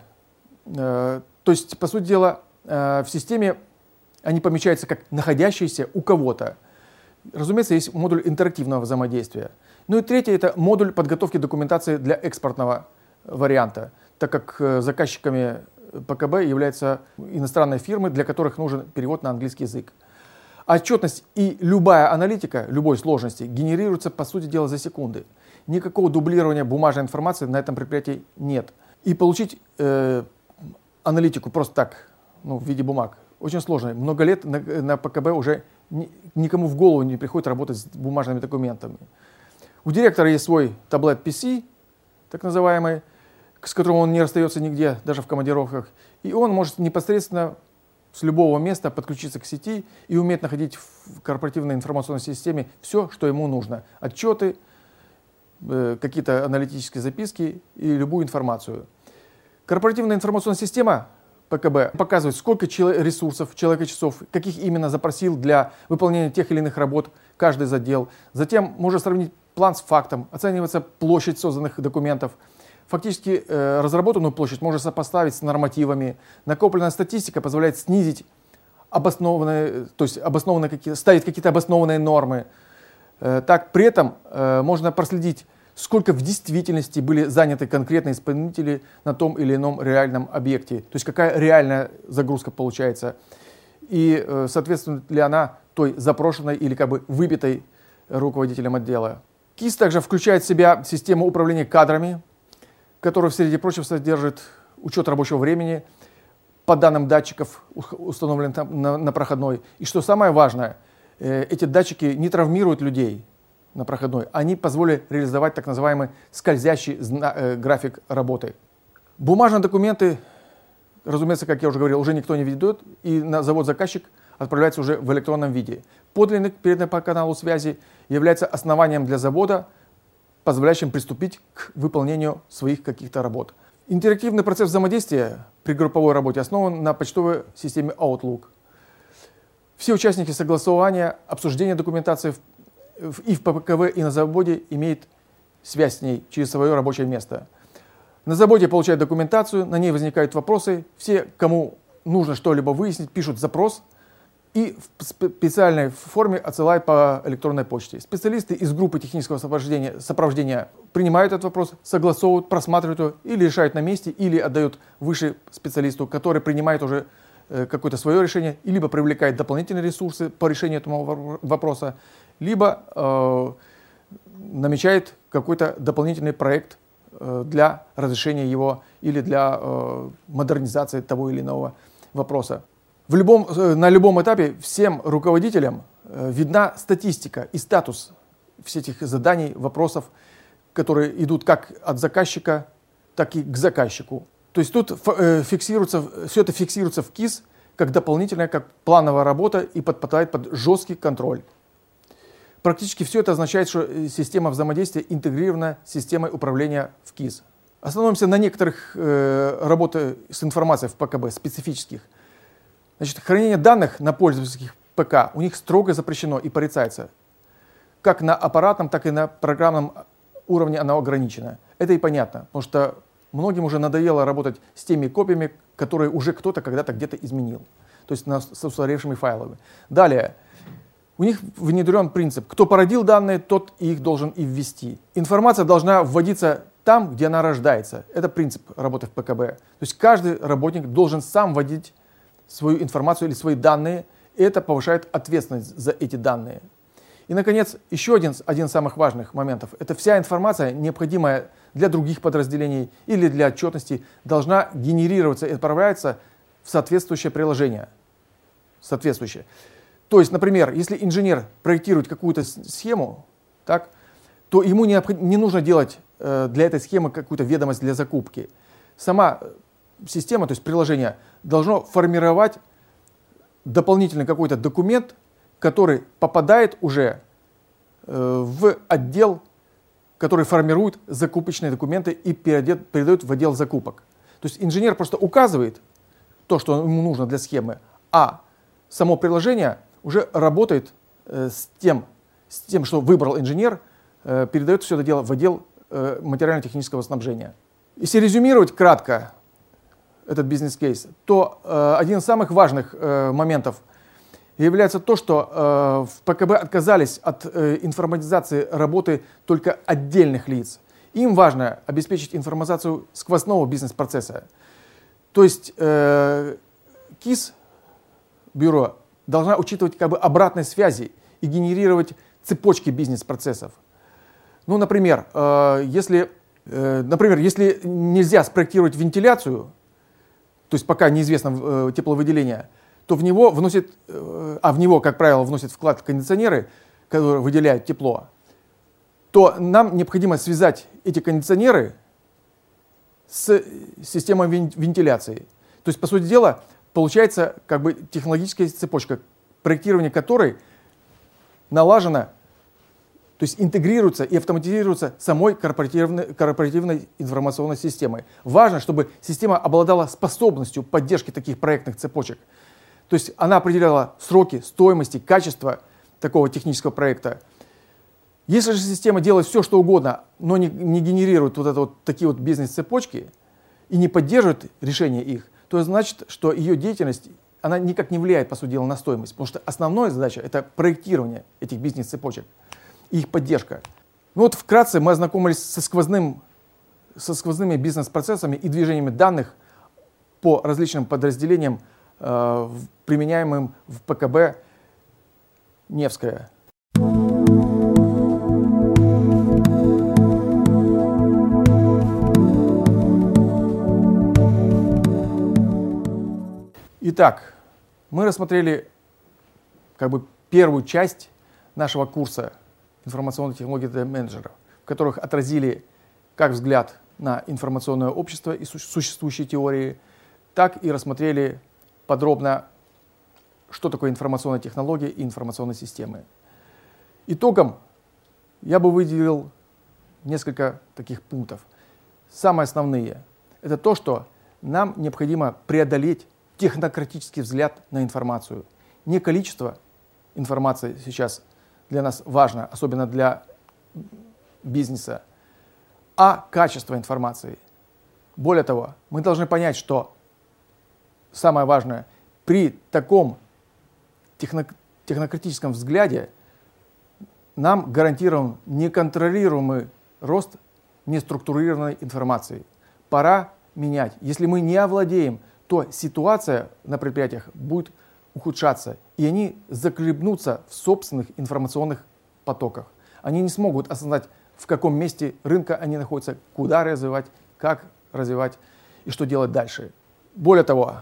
Э, то есть, по сути дела, э, в системе они помечаются как находящиеся у кого-то. Разумеется, есть модуль интерактивного взаимодействия. Ну и третье – это модуль подготовки документации для экспортного варианта, так как заказчиками пэ ка бэ являются иностранные фирмы, для которых нужен перевод на английский язык. Отчетность и любая аналитика любой сложности генерируется, по сути дела, за секунды. Никакого дублирования бумажной информации на этом предприятии нет. И получить э, аналитику просто так, ну, в виде бумаг, очень сложно. Много лет на, на пэ ка бэ уже ни, никому в голову не приходит работать с бумажными документами. У директора есть свой таблет пи си, так называемый, с которым он не расстается нигде, даже в командировках. И он может непосредственно с любого места подключиться к сети и уметь находить в корпоративной информационной системе все, что ему нужно. Отчеты, э, какие-то аналитические записки и любую информацию. Корпоративная информационная система пэ ка бэ показывает, сколько ресурсов, человека-часов, каких именно запросил для выполнения тех или иных работ каждый отдел. Затем можно сравнить план с фактом, оценивается площадь созданных документов. Фактически э, разработанную площадь можно сопоставить с нормативами. Накопленная статистика позволяет снизить обоснованные, то есть обоснованные какие, ставить какие-то обоснованные нормы. Э, так, при этом э, можно проследить, сколько в действительности были заняты конкретные исполнители на том или ином реальном объекте. То есть какая реальная загрузка получается. И э, соответствует ли она той запрошенной или как бы выбитой руководителем отдела. КИС также включает в себя систему управления кадрами, которая, среди прочего, содержит учет рабочего времени по данным датчиков, установленных на, на проходной. И что самое важное, э, эти датчики не травмируют людей на проходной. Они позволят реализовать так называемый скользящий зна, э, график работы. Бумажные документы, разумеется, как я уже говорил, уже никто не ведет, и на завод заказчик отправляется уже в электронном виде. Подлинник, переданный по каналу связи, является основанием для завода, позволяющим приступить к выполнению своих каких-то работ. Интерактивный процесс взаимодействия при групповой работе основан на почтовой системе Outlook. Все участники согласования, обсуждения документации и в пэ ка вэ, и на заводе имеют связь с ней через свое рабочее место. На заводе получают документацию, на ней возникают вопросы. Все, кому нужно что-либо выяснить, пишут запрос и в специальной форме отсылают по электронной почте. Специалисты из группы технического сопровождения, сопровождения принимают этот вопрос, согласовывают, просматривают его или решают на месте, или отдают выше специалисту, который принимает уже э, какое-то свое решение, и либо привлекает дополнительные ресурсы по решению этого вопроса, либо э, намечает какой-то дополнительный проект э, для разрешения его или для э, модернизации того или иного вопроса. В любом, на любом этапе всем руководителям э, видна статистика и статус всех этих заданий, вопросов, которые идут как от заказчика, так и к заказчику. То есть тут э, фиксируется, все это фиксируется в КИС как дополнительная, как плановая работа и подпадает под жесткий контроль. Практически все это означает, что система взаимодействия интегрирована с системой управления в КИС. Остановимся на некоторых э, работах с информацией в пэ ка бэ, специфических. Значит, хранение данных на пользовательских пэ ка у них строго запрещено и порицается. Как на аппаратном, так и на программном уровне оно ограничено. Это и понятно, потому что многим уже надоело работать с теми копиями, которые уже кто-то когда-то где-то изменил. То есть с устаревшими файлами. Далее. У них внедрен принцип, кто породил данные, тот их должен и ввести. Информация должна вводиться там, где она рождается. Это принцип работы в пэ ка бэ. То есть каждый работник должен сам вводить свою информацию или свои данные, и это повышает ответственность за эти данные. И, наконец, еще один, один из самых важных моментов. Это вся информация, необходимая для других подразделений или для отчетности, должна генерироваться и отправляться в соответствующее приложение. Соответствующее. То есть, например, если инженер проектирует какую-то схему, так, то ему не, не нужно делать э, для этой схемы какую-то ведомость для закупки. Сама система, то есть приложение, должно формировать дополнительный какой-то документ, который попадает уже э, в отдел, который формирует закупочные документы и передает, передает в отдел закупок. То есть инженер просто указывает то, что ему нужно для схемы, а само приложение уже работает э, с, тем, с тем, что выбрал инженер, э, передает все это дело в отдел э, материально-технического снабжения. Если резюмировать кратко этот бизнес-кейс, то э, один из самых важных э, моментов является то, что э, в ПКБ отказались от э, информатизации работы только отдельных лиц. Им важно обеспечить информатизацию сквозного бизнес-процесса. То есть э, КИС, бюро, должна учитывать как бы обратной связи и генерировать цепочки бизнес-процессов. Ну, например, э, если, э, например, если нельзя спроектировать вентиляцию, то есть пока неизвестно э, тепловыделение, то в него вносит, э, а в него, как правило, вносят вклад кондиционеры, которые выделяют тепло, то нам необходимо связать эти кондиционеры с системой вентиляции. То есть, по сути дела, получается как бы технологическая цепочка, проектирование которой налажено, то есть интегрируется и автоматизируется самой корпоративной, корпоративной информационной системой. Важно, чтобы система обладала способностью поддержки таких проектных цепочек. То есть она определяла сроки, стоимости, качество такого технического проекта. Если же система делает все, что угодно, но не, не генерирует вот, это вот такие вот бизнес-цепочки и не поддерживает решения их, то значит, что ее деятельность она никак не влияет, по сути дела, на стоимость. Потому что основная задача – это проектирование этих бизнес-цепочек и их поддержка. Ну вот вкратце мы ознакомились со, сквозным, со сквозными бизнес-процессами и движениями данных по различным подразделениям, э, применяемым в ПКБ Невская. Итак, мы рассмотрели как бы первую часть нашего курса информационной технологии для менеджеров, в которых отразили как взгляд на информационное общество и существующие теории, так и рассмотрели подробно, что такое информационная технология и информационные системы. Итогом я бы выделил несколько таких пунктов. Самые основные – это то, что нам необходимо преодолеть технократический взгляд на информацию. Не количество информации сейчас для нас важно, особенно для бизнеса, а качество информации. Более того, мы должны понять, что самое важное, при таком техно технократическом взгляде нам гарантирован неконтролируемый рост неструктурированной информации. Пора менять. Если мы не овладеем, то ситуация на предприятиях будет ухудшаться, и они захлебнутся в собственных информационных потоках. Они не смогут осознать, в каком месте рынка они находятся, куда развивать, как развивать и что делать дальше. Более того,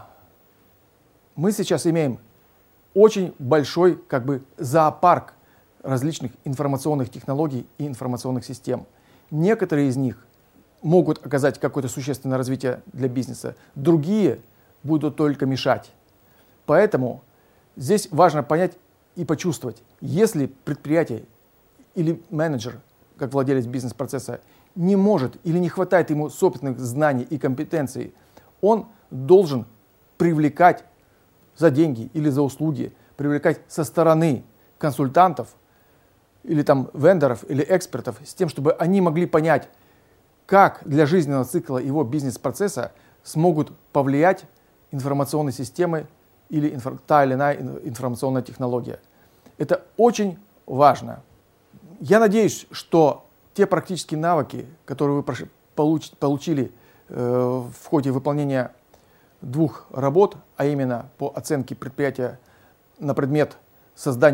мы сейчас имеем очень большой как бы зоопарк различных информационных технологий и информационных систем. Некоторые из них могут оказать какое-то существенное развитие для бизнеса, другие будут только мешать. Поэтому здесь важно понять и почувствовать, если предприятие или менеджер, как владелец бизнес-процесса, не может или не хватает ему собственных знаний и компетенций, он должен привлекать за деньги или за услуги, привлекать со стороны консультантов или там вендоров или экспертов с тем, чтобы они могли понять, как для жизненного цикла его бизнес-процесса смогут повлиять информационные системы или инфор- та или иная информационная технология. Это очень важно. Я надеюсь, что те практические навыки, которые вы получ- получили э, в ходе выполнения двух работ, а именно по оценке предприятия на предмет создания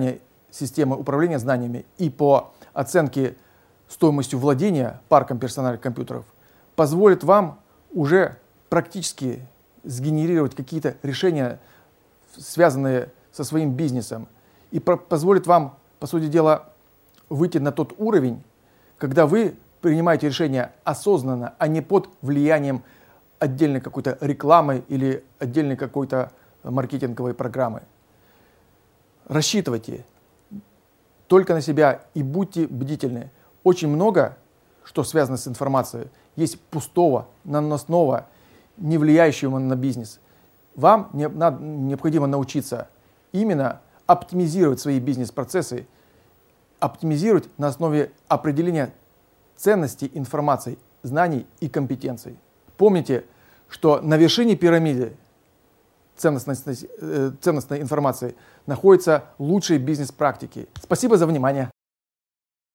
системы управления знаниями и по оценке стоимостью владения парком персональных компьютеров позволит вам уже практически сгенерировать какие-то решения, связанные со своим бизнесом, и позволит вам, по сути дела, выйти на тот уровень, когда вы принимаете решения осознанно, а не под влиянием отдельной какой-то рекламы или отдельной какой-то маркетинговой программы. Рассчитывайте только на себя и будьте бдительны. Очень много, что связано с информацией, есть пустого, наносного, не влияющего на бизнес. Вам не, надо, необходимо научиться именно оптимизировать свои бизнес-процессы, оптимизировать на основе определения ценности информации, знаний и компетенций. Помните, что на вершине пирамиды ценностной, ценностной информации находятся лучшие бизнес-практики. Спасибо за внимание.